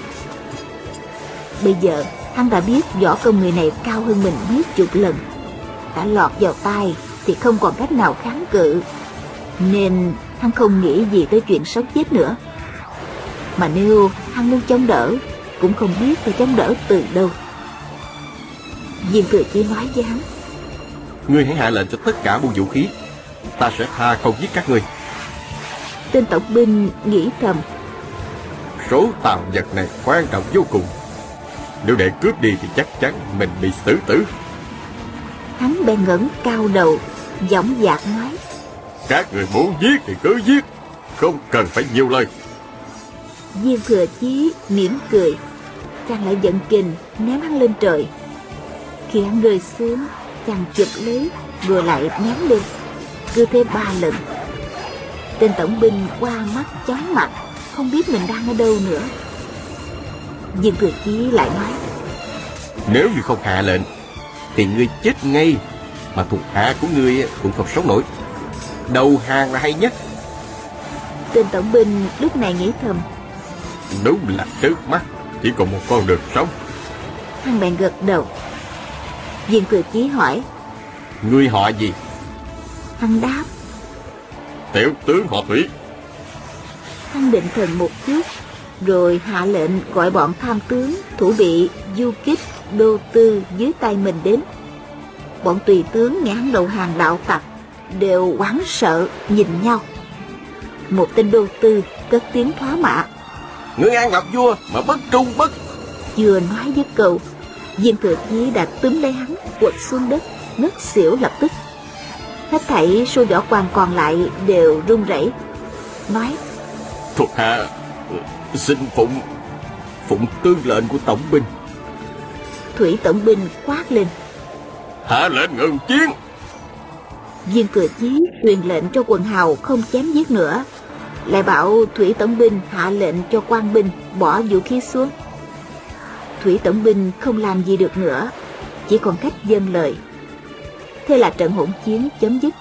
Bây giờ hắn đã biết võ công người này cao hơn mình biết chục lần. Đã lọt vào tay thì không còn cách nào kháng cự, nên hắn không nghĩ gì tới chuyện sống chết nữa. Mà nếu hắn muốn chống đỡ, cũng không biết phải chống đỡ từ đâu. Viên Thừa Chí nói với hắn: Ngươi hãy hạ lệnh cho tất cả buông vũ khí, ta sẽ tha không giết các ngươi. Tên tổng binh nghĩ thầm: Số tàn vật này quan trọng vô cùng, nếu để cướp đi thì chắc chắn mình bị xử tử. Hắn bèn ngẩng cao đầu, dõng dạc nói: Các người muốn giết thì cứ giết, không cần phải nhiều lời. Viên Thừa Chí mỉm cười, chàng lại giận kình ném hắn lên trời. Khi hắn rơi xuống, chàng chụp lấy rồi lại ném lên, cứ thế 3 lần. Tên tổng binh qua mắt chóng mặt, không biết mình đang ở đâu nữa. Viên Thừa Chí lại nói: Nếu như không hạ lệnh thì ngươi chết ngay, mà thuộc hạ của ngươi cũng không sống nổi. Đầu hàng là hay nhất. Tên tổng binh lúc này nghĩ thầm: Đúng là trước mắt chỉ còn một con đường sống. Hắn bèn gật đầu. Viên Thừa Chí hỏi: Ngươi họ gì? Hắn đáp: Tiểu tướng họ Thủy. Hắn định thần một chút, rồi hạ lệnh gọi bọn tham tướng, thủ bị, du kích, đô tư dưới tay mình đến. Bọn tùy tướng nghe hắn đầu hàng đạo tặc đều hoảng sợ nhìn nhau. Một tên đô tư cất tiếng thoá mạ: Ngươi an lập vua mà bất trung bất. Chưa nói dứt câu, Viên Thừa Chí đã túm lấy hắn quật xuống đất, ngất xỉu lập tức. Hết thảy số võ quan còn lại đều run rẩy, nói: Thuộc hạ xin phụng tương lệnh của tổng binh. Thủy tổng binh quát lên: Hạ lệnh ngừng chiến. Viên Thừa Chí truyền lệnh cho quần hào không chém giết nữa, lại bảo Thủy tổng binh hạ lệnh cho quan binh bỏ vũ khí xuống. Thủy tổng binh không làm gì được nữa, chỉ còn cách dâng lời. Thế là trận hỗn chiến chấm dứt.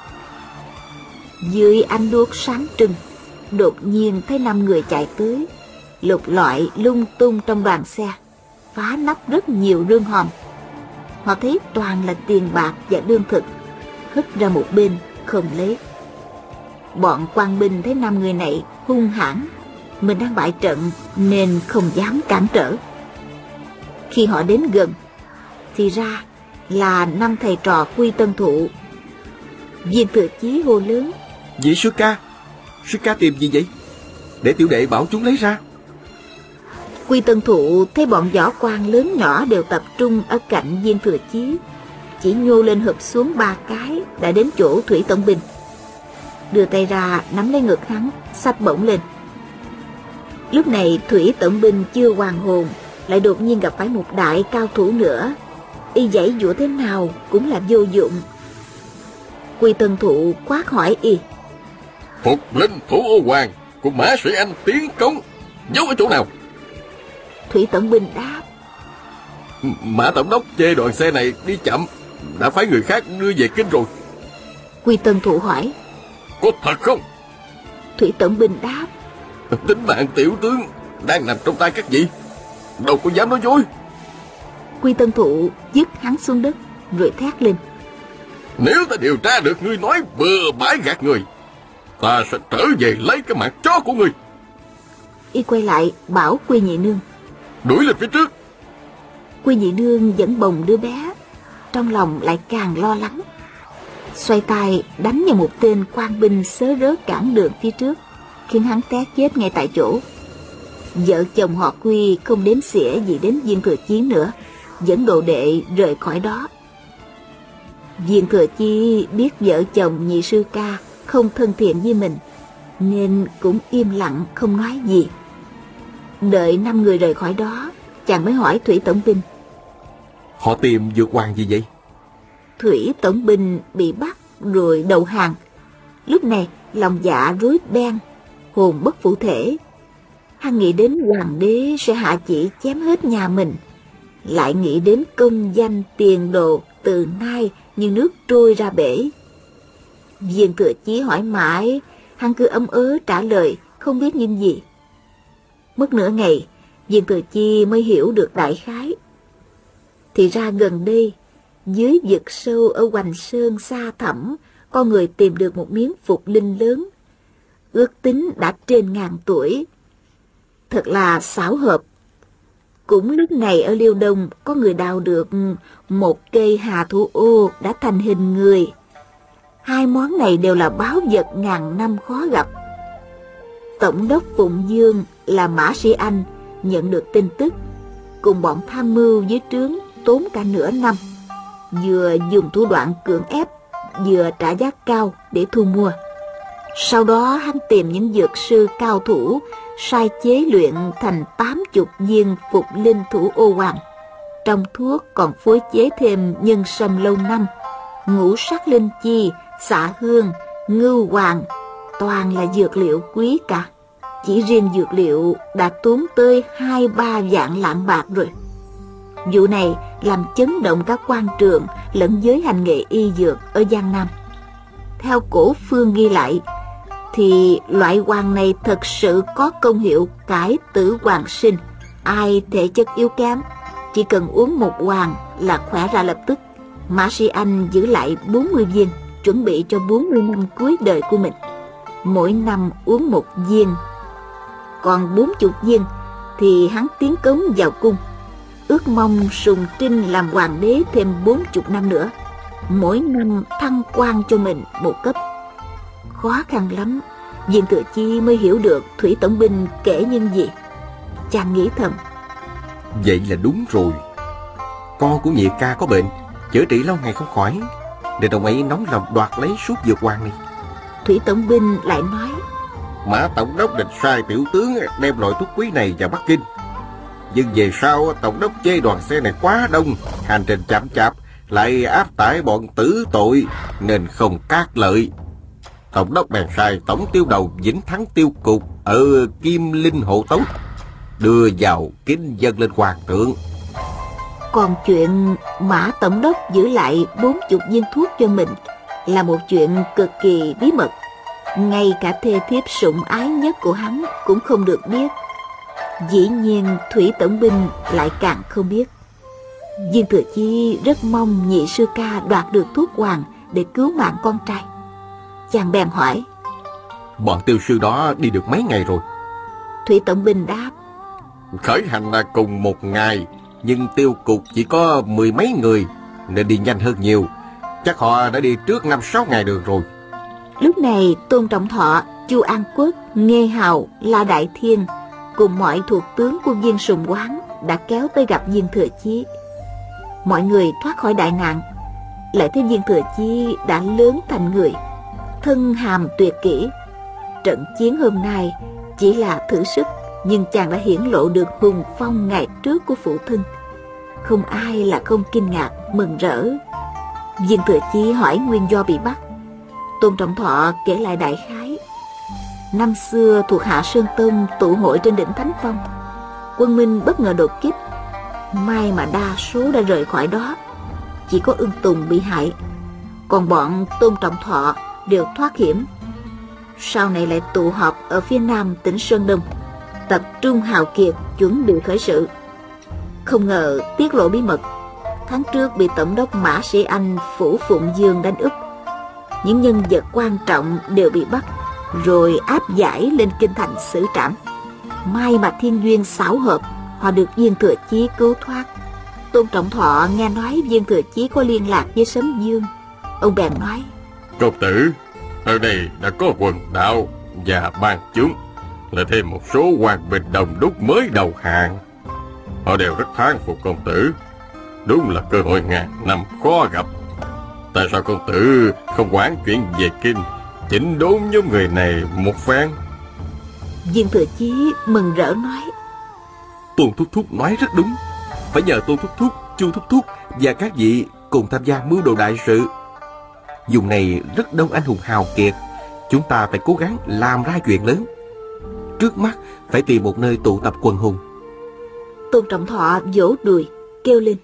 Dưới ánh đuốc sáng trưng, đột nhiên thấy 5 người chạy tới, lục lọi lung tung trong đoàn xe, phá nắp rất nhiều rương hòm. Họ thấy toàn là tiền bạc và lương thực, hất ra một bên không lấy. Bọn quan binh thấy 5 người này hung hãn, mình đang bại trận nên không dám cản trở. Khi họ đến gần thì ra là 5 thầy trò Quy Tân Thụ. Viên Thừa Chí hô lớn: Vị sư ca tìm gì vậy? Để tiểu đệ bảo chúng lấy ra. Quy Tân Thụ thấy bọn võ quan lớn nhỏ đều tập trung ở cạnh Viên Thừa Chí, chỉ nhô lên hụp xuống 3 cái đã đến chỗ Thủy tổng binh. Đưa tay ra nắm lấy ngực hắn, xách bổng lên. Lúc này Thủy tổng binh chưa hoàn hồn, lại đột nhiên gặp phải một đại cao thủ nữa, y giãy giụa thế nào cũng là vô dụng. Quy Tân Thụ quát hỏi y: Phục linh thủ ô hoàng của Mã Sĩ Anh tiến công giấu ở chỗ nào? Thủy Tổng binh đáp. Mã tổng đốc chê đoàn xe này đi chậm, đã phái người khác đưa về kinh rồi. Quy Tân Thụ hỏi. Có thật không? Thủy Tổng binh đáp. Tính mạng tiểu tướng đang nằm trong tay các vị, đâu có dám nói dối. Quy Tân Thụ dứt hắn xuống đất rồi thét lên. Nếu ta điều tra được ngươi nói bừa bãi gạt người, ta sẽ trở về lấy cái mạng chó của ngươi. Y quay lại bảo Quy Nhị Nương. Đuổi lên phía trước. Quy Nhị Nương vẫn bồng đứa bé, trong lòng lại càng lo lắng. Xoay tay đánh vào một tên quan binh xớ rớ cản đường phía trước, khiến hắn té chết ngay tại chỗ. Vợ chồng họ Quy không đếm xỉa gì đến Viên Thừa Chí nữa, dẫn đồ đệ rời khỏi đó. Viên Thừa Chí biết vợ chồng nhị sư ca không thân thiện với mình, nên cũng im lặng không nói gì. Đợi 5 người rời khỏi đó, chàng mới hỏi Thủy Tổng binh. Họ tìm vượt hoàng gì vậy? Thủy Tổng binh bị bắt rồi đầu hàng. Lúc này lòng dạ rối beng, hồn bất phụ thể. Hắn nghĩ đến hoàng đế sẽ hạ chỉ chém hết nhà mình, lại nghĩ đến công danh tiền đồ từ nay như nước trôi ra bể. Viên Thừa Chí hỏi mãi, hắn cứ ấm ớ trả lời không biết những gì. Mất nửa ngày, Viên Thừa Chí mới hiểu được đại khái. Thì ra gần đây, dưới vực sâu ở Hoành Sơn xa thẳm, con người tìm được một miếng phục linh lớn, ước tính đã trên 1000 tuổi. Thật là xảo hợp. Cũng lúc này ở Liêu Đông có người đào được một cây hà thủ ô đã thành hình người. 2 món này đều là báu vật ngàn năm khó gặp. Tổng đốc Phụng Dương là Mã Sĩ Anh nhận được tin tức, cùng bọn tham mưu dưới trướng tốn cả nửa năm, vừa dùng thủ đoạn cưỡng ép, vừa trả giá cao để thu mua. Sau đó hắn tìm những dược sư cao thủ, sai chế luyện thành 80 viên phục linh thủ ô hoàng. Trong thuốc còn phối chế thêm nhân sâm lâu năm, ngũ sắc linh chi, xạ hương, ngưu hoàng, toàn là dược liệu quý cả. Chỉ riêng dược liệu đã tốn tới 2-3 vạn lạng bạc rồi. Vụ này làm chấn động các quan trường lẫn giới hành nghề y dược ở Giang Nam. Theo cổ phương ghi lại, thì loại hoàng này thật sự có công hiệu cải tử hoàn sinh. Ai thể chất yếu kém, chỉ cần uống một hoàng là khỏe ra lập tức. Mã Sĩ Anh giữ lại 40 viên, chuẩn bị cho 40 năm cuối đời của mình. Mỗi năm uống 1 viên, còn 40 viên thì hắn tiến cống vào cung, ước mong sùng trinh làm hoàng đế thêm 40 năm nữa, mỗi năm thăng quan cho mình một cấp. Khó khăn lắm, Viên Thừa Chí mới hiểu được Thủy Tổng binh kể những gì. Chàng nghĩ thầm, vậy là đúng rồi. Con của nhị ca có bệnh, chữa trị lâu ngày không khỏi, để đồng ấy nóng lòng đoạt lấy suốt dược hoàng này. Thủy Tổng binh lại nói, Mã tổng đốc định sai tiểu tướng đem loại thuốc quý này vào Bắc Kinh. Nhưng về sau tổng đốc chê đoàn xe này quá đông, hành trình chậm chạp, lại áp tải bọn tử tội, nên không cát lợi. Tổng đốc bèn sai tổng tiêu đầu Vĩnh Thắng tiêu cục ở Kim Linh Hộ Tống đưa vào kính dâng lên hoàng thượng. còn chuyện Mã tổng đốc giữ lại 40 viên thuốc cho mình là một chuyện cực kỳ bí mật. Ngay cả thê thiếp sủng ái nhất của hắn cũng không được biết. Dĩ nhiên Thủy Tổng binh lại càng không biết. Viên Thừa Chí rất mong nhị sư ca đoạt được thuốc hoàng để cứu mạng con trai. Chàng bèn hỏi, Bọn tiêu sư đó đi được mấy ngày rồi? Thủy Tổng binh đáp, Khởi hành là cùng một ngày, nhưng tiêu cục chỉ có 10 mấy người, nên đi nhanh hơn nhiều. Chắc họ đã đi trước 5-6 ngày đường rồi. Lúc này Tôn Trọng Thọ, Chu An Quốc, Nghê Hào, La Đại Thiên cùng mọi thuộc tướng của Viên Sùng Quán đã kéo tới gặp Viên Thừa Chí. Mọi người thoát khỏi đại nạn, lại thấy Viên Thừa Chí đã lớn thành người, thân hàm tuyệt kỹ. Trận chiến hôm nay chỉ là thử sức, nhưng chàng đã hiển lộ được hùng phong ngày trước của phụ thân. Không ai là không kinh ngạc, mừng rỡ. Viên Thừa Chí hỏi nguyên do bị bắt. Tôn Trọng Thọ kể lại đại khái. Năm xưa thuộc hạ Sơn Tông tụ hội trên đỉnh Thánh Phong, Quân Minh bất ngờ đột kích. May mà đa số đã rời khỏi đó, chỉ có Ưng Tùng bị hại, còn bọn Tôn Trọng Thọ đều thoát hiểm. Sau này lại tụ họp ở phía nam tỉnh Sơn Đông, tập trung hào kiệt chuẩn bị khởi sự. Không ngờ tiết lộ bí mật, tháng trước bị tổng đốc Mã Sĩ Anh phủ Phụng Dương đánh úp. Những nhân vật quan trọng đều bị bắt, rồi áp giải lên kinh thành xử trảm. May mà thiên duyên xảo hợp, họ được Viên Thừa Chí cứu thoát. Tôn Trọng Thọ nghe nói Viên Thừa Chí có liên lạc với Sấm Dương, ông bèn nói: Công tử, ở đây đã có quần đạo và ban chúng, lại thêm một số quan binh đồng đúc mới đầu hàng. Họ đều rất thán phục công tử. Đúng là cơ hội ngàn năm khó gặp. Tại sao công tử không quản chuyện về kinh, chỉnh đốn nhóm người này một phen? Viên Thừa Chí mừng rỡ nói: Tôn Thúc Thúc nói rất đúng. Phải nhờ Tôn Thúc Thúc, Chu Thúc Thúc và các vị cùng tham gia mưu đồ đại sự. Vùng này rất đông anh hùng hào kiệt, chúng ta phải cố gắng làm ra chuyện lớn. Trước mắt phải tìm một nơi tụ tập quần hùng. Tôn Trọng Thọ vỗ đùi kêu lên: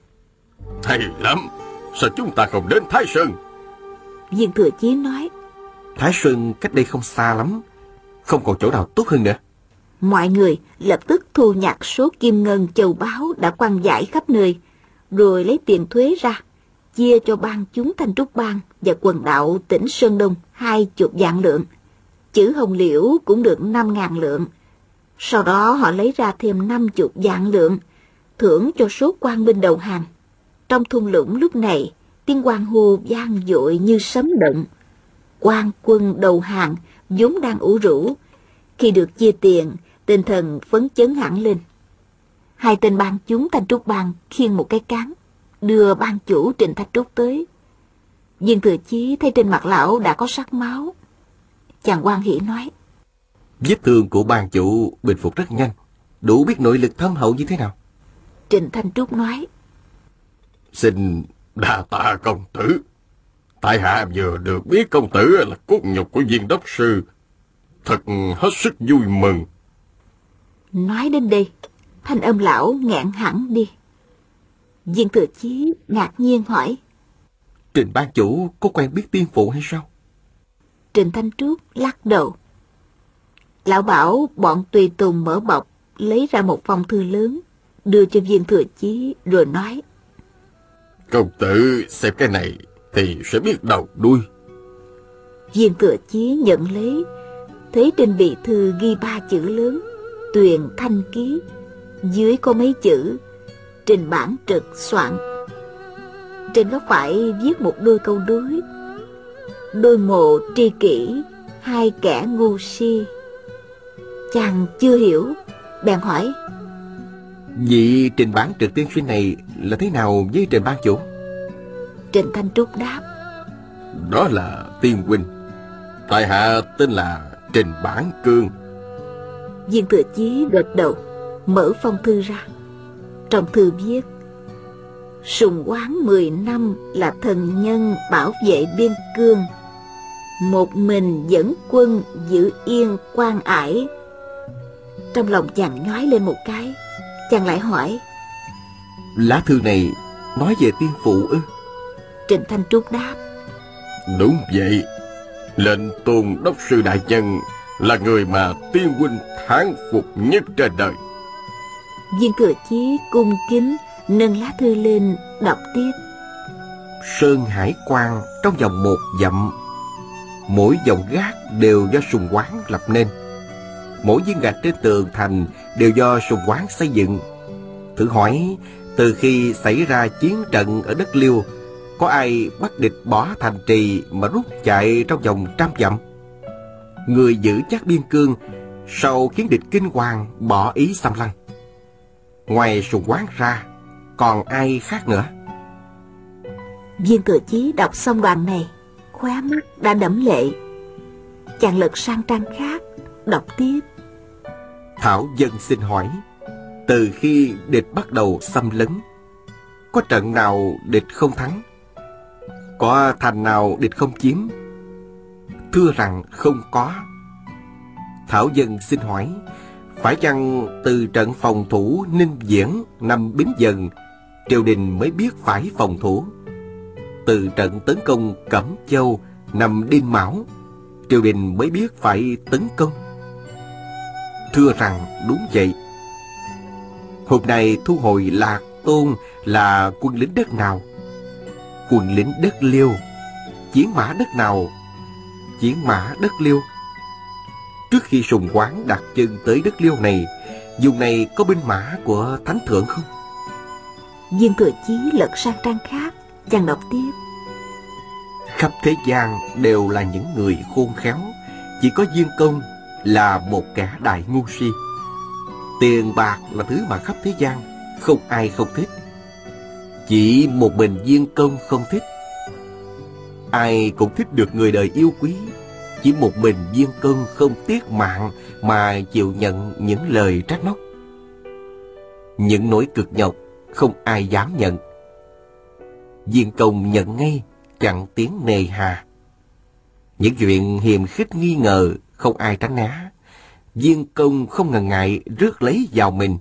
Hay lắm, sao chúng ta không đến Thái Sơn? Viên Thừa Chí nói: Thái Sơn cách đây không xa lắm, không còn chỗ nào tốt hơn nữa. Mọi người lập tức thu nhặt số kim ngân châu báu đã quăng dải khắp nơi, rồi lấy tiền thuế ra, chia cho ban chúng Thanh Trúc Bang và quần đạo tỉnh Sơn Đông 20 vạn lượng. Chữ Hồng Liễu cũng được 5.000 lượng. Sau đó họ lấy ra thêm 50 vạn lượng, thưởng cho số quan binh đầu hàng. Trong thung lũng lúc này, tiếng hoan hô vang dội như sấm động. Quan quân đầu hàng vốn đang ủ rũ, khi được chia tiền, tinh thần phấn chấn hẳn lên. Hai tên ban chúng Thanh Trúc Bang khiêng một cái cán, đưa ban chủ Trịnh Thanh Trúc tới. Viên Thừa Chí thấy trên mặt lão đã có sắc máu. Chàng hoan hỉ nói: Vết thương của ban chủ bình phục rất nhanh, đủ biết nội lực thâm hậu như thế nào. Trịnh Thanh Trúc nói: Xin đa tạ công tử. Tại hạ vừa được biết công tử là cốt nhục của Viên đốc sư, thật hết sức vui mừng. Nói đến đây, thanh âm lão nghẹn hẳn đi. Viên Thừa Chí ngạc nhiên hỏi: Trịnh ban chủ có quen biết tiên phụ hay sao? Trịnh Thanh Trúc lắc đầu. Lão bảo bọn tùy tùng mở bọc, lấy ra một phong thư lớn, đưa cho Viên Thừa Chí rồi nói: Công tử xem cái này thì sẽ biết đầu đuôi. Viên Thừa Chí nhận lấy, thấy trên bì thư ghi 3 chữ lớn: Tuyền Thanh Ký. Dưới có mấy chữ: Trình Bản Trực soạn. Trên góc phải viết một đôi câu đối: Đôi mộ tri kỷ, hai kẻ ngu si. Chàng chưa hiểu, bèn hỏi: Vị Trình Bản Trực tiên sinh này là thế nào với Trình ban chủ? Trịnh Thanh Trúc đáp: Đó là tiên huynh. Tại hạ tên là Trình Bản Cương. Viên Thừa Chí gật đầu, mở phong thư ra. Trong thư viết: Sùng Quán 10 năm là thần nhân bảo vệ biên cương, một mình dẫn quân giữ yên Quan Ải. Trong lòng chàng nhói lên một cái, chàng lại hỏi: Lá thư này nói về tiên phụ ư? Trịnh Thanh Trúc đáp: Đúng vậy. Lệnh Tôn đốc sư đại nhân là người mà tiên huynh thán phục nhất trên đời. Viên Thừa Chí cung kính nâng lá thư lên đọc tiếp: Sơn Hải Quan trong vòng 1 dặm, mỗi dòng gác đều do Sùng Quán lập nên. Mỗi viên gạch trên tường thành đều do Sùng Quán xây dựng. Thử hỏi, từ khi xảy ra chiến trận ở đất Liêu, có ai bắt địch bỏ thành trì mà rút chạy trong vòng 100 dặm? Người giữ chắc biên cương sau khiến địch kinh hoàng bỏ ý xâm lăng. Ngoài Sùng Quán ra, còn ai khác nữa? Viên Thừa Chí đọc xong đoạn này, khóe mắt đã đẫm lệ. Chàng lật sang trang khác, đọc tiếp: Thảo dân xin hỏi, từ khi địch bắt đầu xâm lấn, có trận nào địch không thắng? Có thành nào địch không chiếm? Thưa rằng không có. Thảo dân xin hỏi, Phải chăng từ trận phòng thủ Ninh Viễn năm Bính Dần, triều đình mới biết phải phòng thủ? Từ trận tấn công Cẩm Châu năm Đinh Mão, triều đình mới biết phải tấn công? Thưa rằng đúng vậy. Hôm nay thu hồi Lạc Tôn là quân lính đất nào? Quân lính đất Liêu. Chiến mã đất nào? Chiến mã đất Liêu. Trước khi Sùng Quán đặt chân tới đất Liêu này, vùng này có binh mã của thánh thượng không? Viên Thừa Chí lật sang trang khác, chàng đọc tiếp. Khắp thế gian đều là những người khôn khéo, chỉ có Viên Công là một kẻ đại ngu si. Tiền bạc là thứ mà khắp thế gian không ai không thích, chỉ một mình Viên Công không thích. Ai cũng thích được người đời yêu quý, chỉ một mình Viên Công không tiếc mạng mà chịu nhận những lời trách móc. Những nỗi cực nhọc không ai dám nhận, Viên Công nhận ngay, chẳng tiếng nề hà. Những chuyện hiềm khích nghi ngờ không ai tránh né, Viên Công không ngần ngại rước lấy vào mình.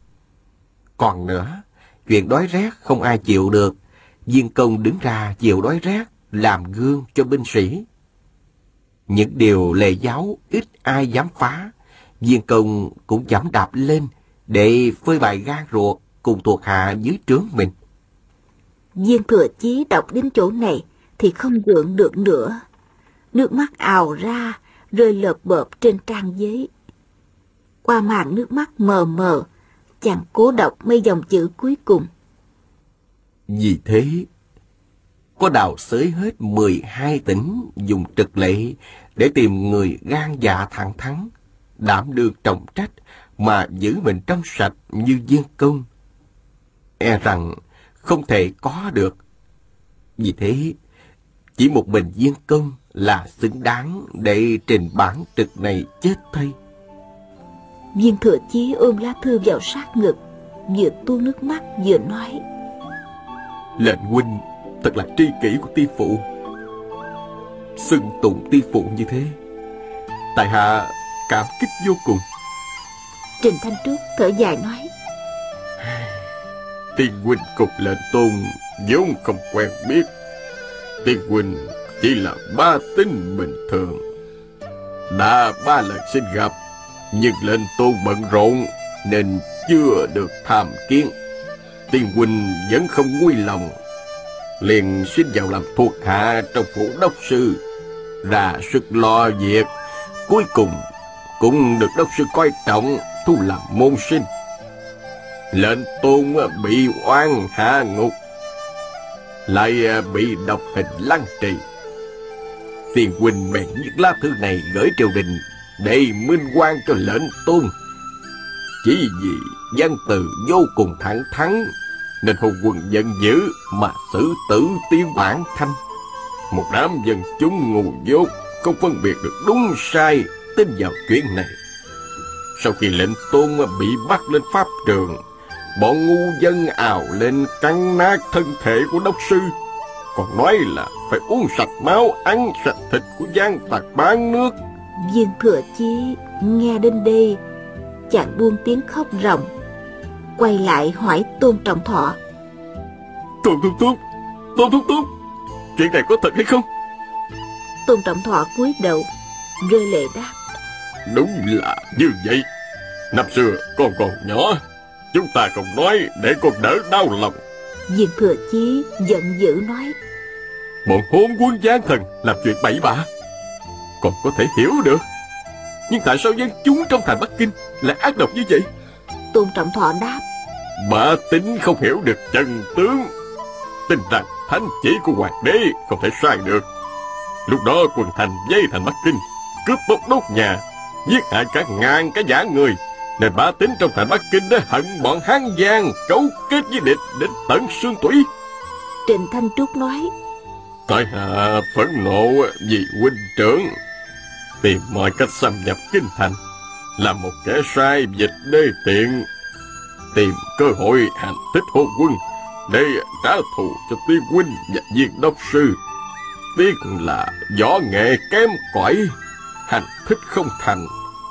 Còn nữa, chuyện đói rét không ai chịu được, Viên Công đứng ra chịu đói rét, làm gương cho binh sĩ. Những điều lề giáo ít ai dám phá, Viên Công cũng dám đạp lên để phơi bày gan ruột cùng thuộc hạ dưới trướng mình. Viên Thừa Chí đọc đến chỗ này thì không gượng được nữa. Nước mắt ào ra, rơi lợp bợp trên trang giấy. Qua màn nước mắt mờ mờ, chàng cố đọc mấy dòng chữ cuối cùng. Vì thế, có đào xới hết 12 tỉnh dùng trực lệ để tìm người gan dạ thẳng thắn, đảm được trọng trách mà giữ mình trong sạch như Viên Công. E rằng không thể có được. Vì thế, chỉ một mình Viên Công là xứng đáng để trình bản trực này chết thay. Viên Thừa Chí ôm lá thư vào sát ngực, vừa tuôn nước mắt vừa nói. Lệnh huynh thật là tri kỷ của ti phụ. Xưng tụng ti phụ như thế, tại hạ cảm kích vô cùng. Trình Thanh Trúc thở dài nói. Tiên huynh cùng lệnh tôn vốn không quen biết. Tiên huynh chỉ là ba tính bình thường, đã 3 lần xin gặp, nhưng lệnh tôn bận rộn nên chưa được tham kiến. Tiên huynh vẫn không nguôi lòng, liền xin vào làm thuộc hạ trong phủ đốc sư, ra sức lo việc, cuối cùng cũng được đốc sư coi trọng, thu làm môn sinh. Lệnh tôn bị oan hạ ngục, lại bị độc hình lăng trì. Tiên huynh bèn viết lá thư này gửi triều đình để minh oan cho lệnh tôn. Chỉ vì văn từ vô cùng thẳng thắn nên hùng quân giận dữ mà xử tử Tiêu Bản Thanh. Một đám dân chúng ngu dốt không phân biệt được đúng sai, tin vào chuyện này. Sau khi lệnh tôn bị bắt lên pháp trường, bọn ngu dân ào lên cắn nát thân thể của đốc sư, còn nói là phải uống sạch máu, ăn sạch thịt của gian tặc bán nước. Viên Thừa Chí nghe đến đây, chàng buông tiếng khóc ròng, quay lại hỏi Tôn Trọng Thọ. Tôn Thúc Thúc, chuyện này có thật hay không? Tôn Trọng Thọ cúi đầu, rơi lệ đáp. Đúng là như vậy. Năm xưa con còn nhỏ, chúng ta không nói để con đỡ đau lòng. Viên Thừa Chí giận dữ nói. Bọn hôn quân gian thần làm chuyện bậy bạ còn có thể hiểu được, nhưng tại sao dân chúng trong thành Bắc Kinh lại ác độc như vậy? Tôn Trọng Thọ đáp. Bá tính không hiểu được chân tướng, tin rằng thánh chỉ của hoàng đế không thể sai được. Lúc đó quần thành vây thành Bắc Kinh, cướp bóc đốt nhà, giết hại cả ngàn cả vạn người, nên bá tính trong thành Bắc Kinh đã hận bọn Hán Giang, cấu kết với địch đến tận xương tủy. Trình Thanh Trúc nói. Tại hạ phẫn nộ vì huynh trưởng tìm mọi cách xâm nhập kinh thành, làm một kẻ sai dịch đê tiện, tìm cơ hội hành thích hôn quân để trả thù cho Tiên huynh và Viên đốc sư. Tiếc là võ nghệ kém cỏi, hành thích không thành,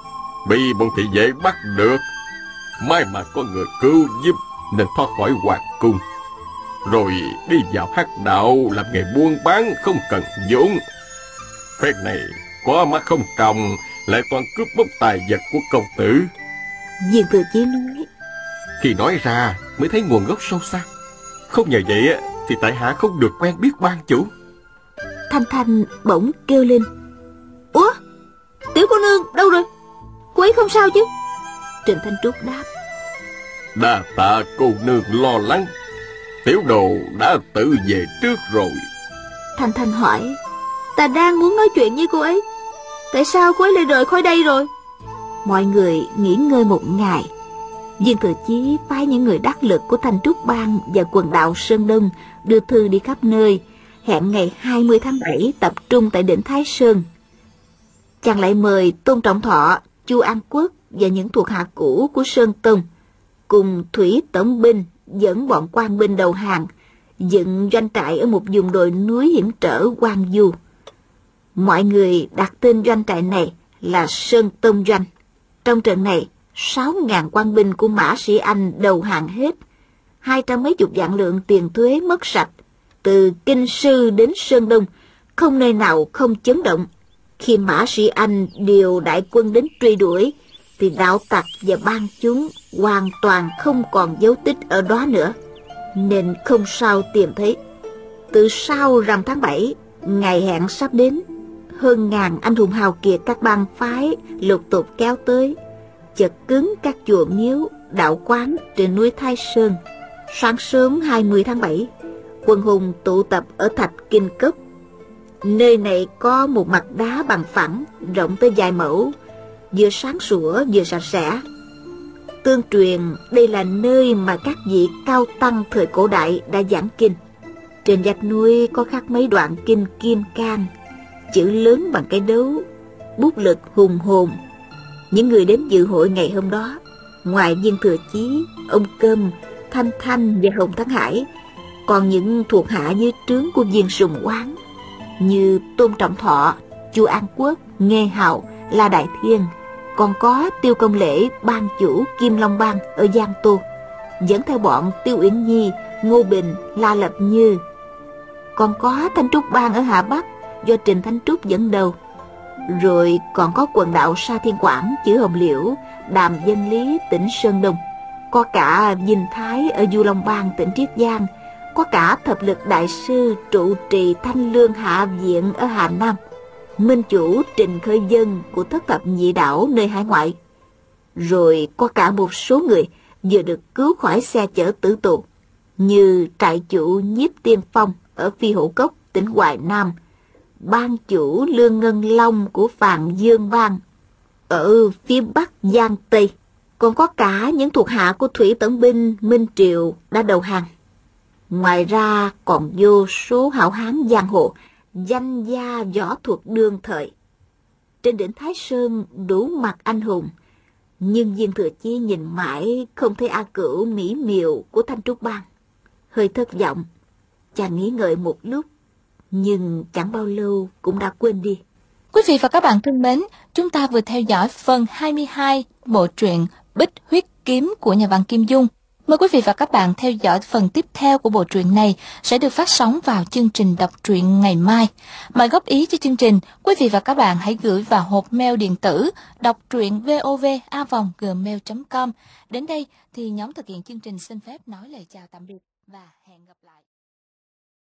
bị bọn thị vệ bắt được. May mà có người cứu giúp nên thoát khỏi hoàng cung, rồi đi vào hắc đạo làm nghề buôn bán không cần vốn. Phép này có mắt không tròng, lại toàn cướp bóc tài vật của công tử. Viên Thừa Chí nói. Khi nói ra mới thấy nguồn gốc sâu xa. Không nhờ vậy thì tại hạ không được quen biết ban chủ. Thanh Thanh bỗng kêu lên. Ủa, tiểu cô nương đâu rồi? Cô ấy không sao chứ? Trịnh Thanh Trúc đáp. Đa tạ cô nương lo lắng, tiểu đồ đã tự về trước rồi. Thanh Thanh hỏi. Ta đang muốn nói chuyện với cô ấy, tại sao cô ấy lại rời khỏi đây rồi? Mọi người nghỉ ngơi một ngày. Viên Thừa Chí phái những người đắc lực của Thanh Trúc Bang và quần đạo Sơn Đông đưa thư đi khắp nơi, hẹn ngày 20 tháng 7 tập trung tại đỉnh Thái Sơn. Chàng lại mời Tôn Trọng Thọ, Chu An Quốc và những thuộc hạ cũ của Sơn Tông cùng thủy tổng binh dẫn bọn quan binh đầu hàng, dựng doanh trại ở một vùng đồi núi hiểm trở hoang vu. Mọi người đặt tên doanh trại này là Sơn Tông Doanh. Trong trận này, 6.000 quan binh của Mã Sĩ Anh đầu hàng hết, 200 mấy chục vạn lượng tiền thuế mất sạch. Từ Kinh Sư đến Sơn Đông, không nơi nào không chấn động. Khi Mã Sĩ Anh điều đại quân đến truy đuổi, thì đạo tặc và bang chúng hoàn toàn không còn dấu tích ở đó nữa, nên không sao tìm thấy. Từ sau rằm tháng 7, ngày hẹn sắp đến, hơn ngàn anh hùng hào kiệt các bang phái lục tục kéo tới, chật cứng các chùa miếu, đạo quán trên núi Thái Sơn. Sáng sớm 20 tháng 7, quân hùng tụ tập ở Thạch Kinh Cốc. Nơi này có một mặt đá bằng phẳng, rộng tới vài mẫu, vừa sáng sủa vừa sạch sẽ. Tương truyền đây là nơi mà các vị cao tăng thời cổ đại đã giảng kinh. Trên vách núi có khắc mấy đoạn kinh Kim Cang, chữ lớn bằng cái đấu, bút lực hùng hồn. Những người đến dự hội ngày hôm đó, ngoài Viên Thừa Chí, ông Cơm, Thanh Thanh và Hồng Thắng Hải, còn những thuộc hạ dưới trướng của Viên Sùng Quán như Tôn Trọng Thọ, Chu An Quốc, Nghê Hào, La Đại Thiên, còn có Tiêu Công Lễ, ban chủ Kim Long Bang ở Giang Tô, dẫn theo bọn Tiêu Uyển Nhi, Ngô Bình, La Lập Như. Còn có Thanh Trúc Bang ở Hà Bắc do Trình Thanh Trúc dẫn đầu. Rồi còn có quần đạo Sa Thiên Quảng, Chữ Hồng Liễu, Đàm Dân Lý, tỉnh Sơn Đông. Có cả Dinh Thái ở Du Long Bang, tỉnh Triết Giang. Có cả Thập Lực Đại Sư trụ trì Thanh Lương Hạ Viện ở Hà Nam. Minh chủ Trình Khởi Dân của Thất Thập Nhị Đảo nơi hải ngoại. Rồi có cả một số người vừa được cứu khỏi xe chở tử tù, như trại chủ Nhiếp Tiên Phong ở Phi Hổ Cốc, tỉnh Hoài Nam, ban chủ Lương Ngân Long của Phàn Dương Bang ở phía Bắc Giang Tây. Còn có cả những thuộc hạ của Thủy Tẩn binh Minh Triều đã đầu hàng. Ngoài ra còn vô số hảo hán giang hồ, danh gia võ thuật đương thời. Trên đỉnh Thái Sơn đủ mặt anh hùng, nhưng Viên Thừa Chí nhìn mãi không thấy A Cửu mỹ miều của Thanh Trúc Bang. Hơi thất vọng, chàng nghĩ ngợi một lúc, nhưng chẳng bao lâu cũng đã quên đi. Quý vị và các bạn thân mến, chúng ta vừa theo dõi phần 22 bộ truyện Bích Huyết Kiếm của nhà văn Kim Dung. Mời quý vị và các bạn theo dõi phần tiếp theo của bộ truyện này sẽ được phát sóng vào chương trình đọc truyện ngày mai. Mời góp ý cho chương trình, quý vị và các bạn hãy gửi vào hộp mail điện tử đọc truyện vov@gmail.com. Đến đây thì nhóm thực hiện chương trình xin phép nói lời chào tạm biệt và hẹn gặp lại.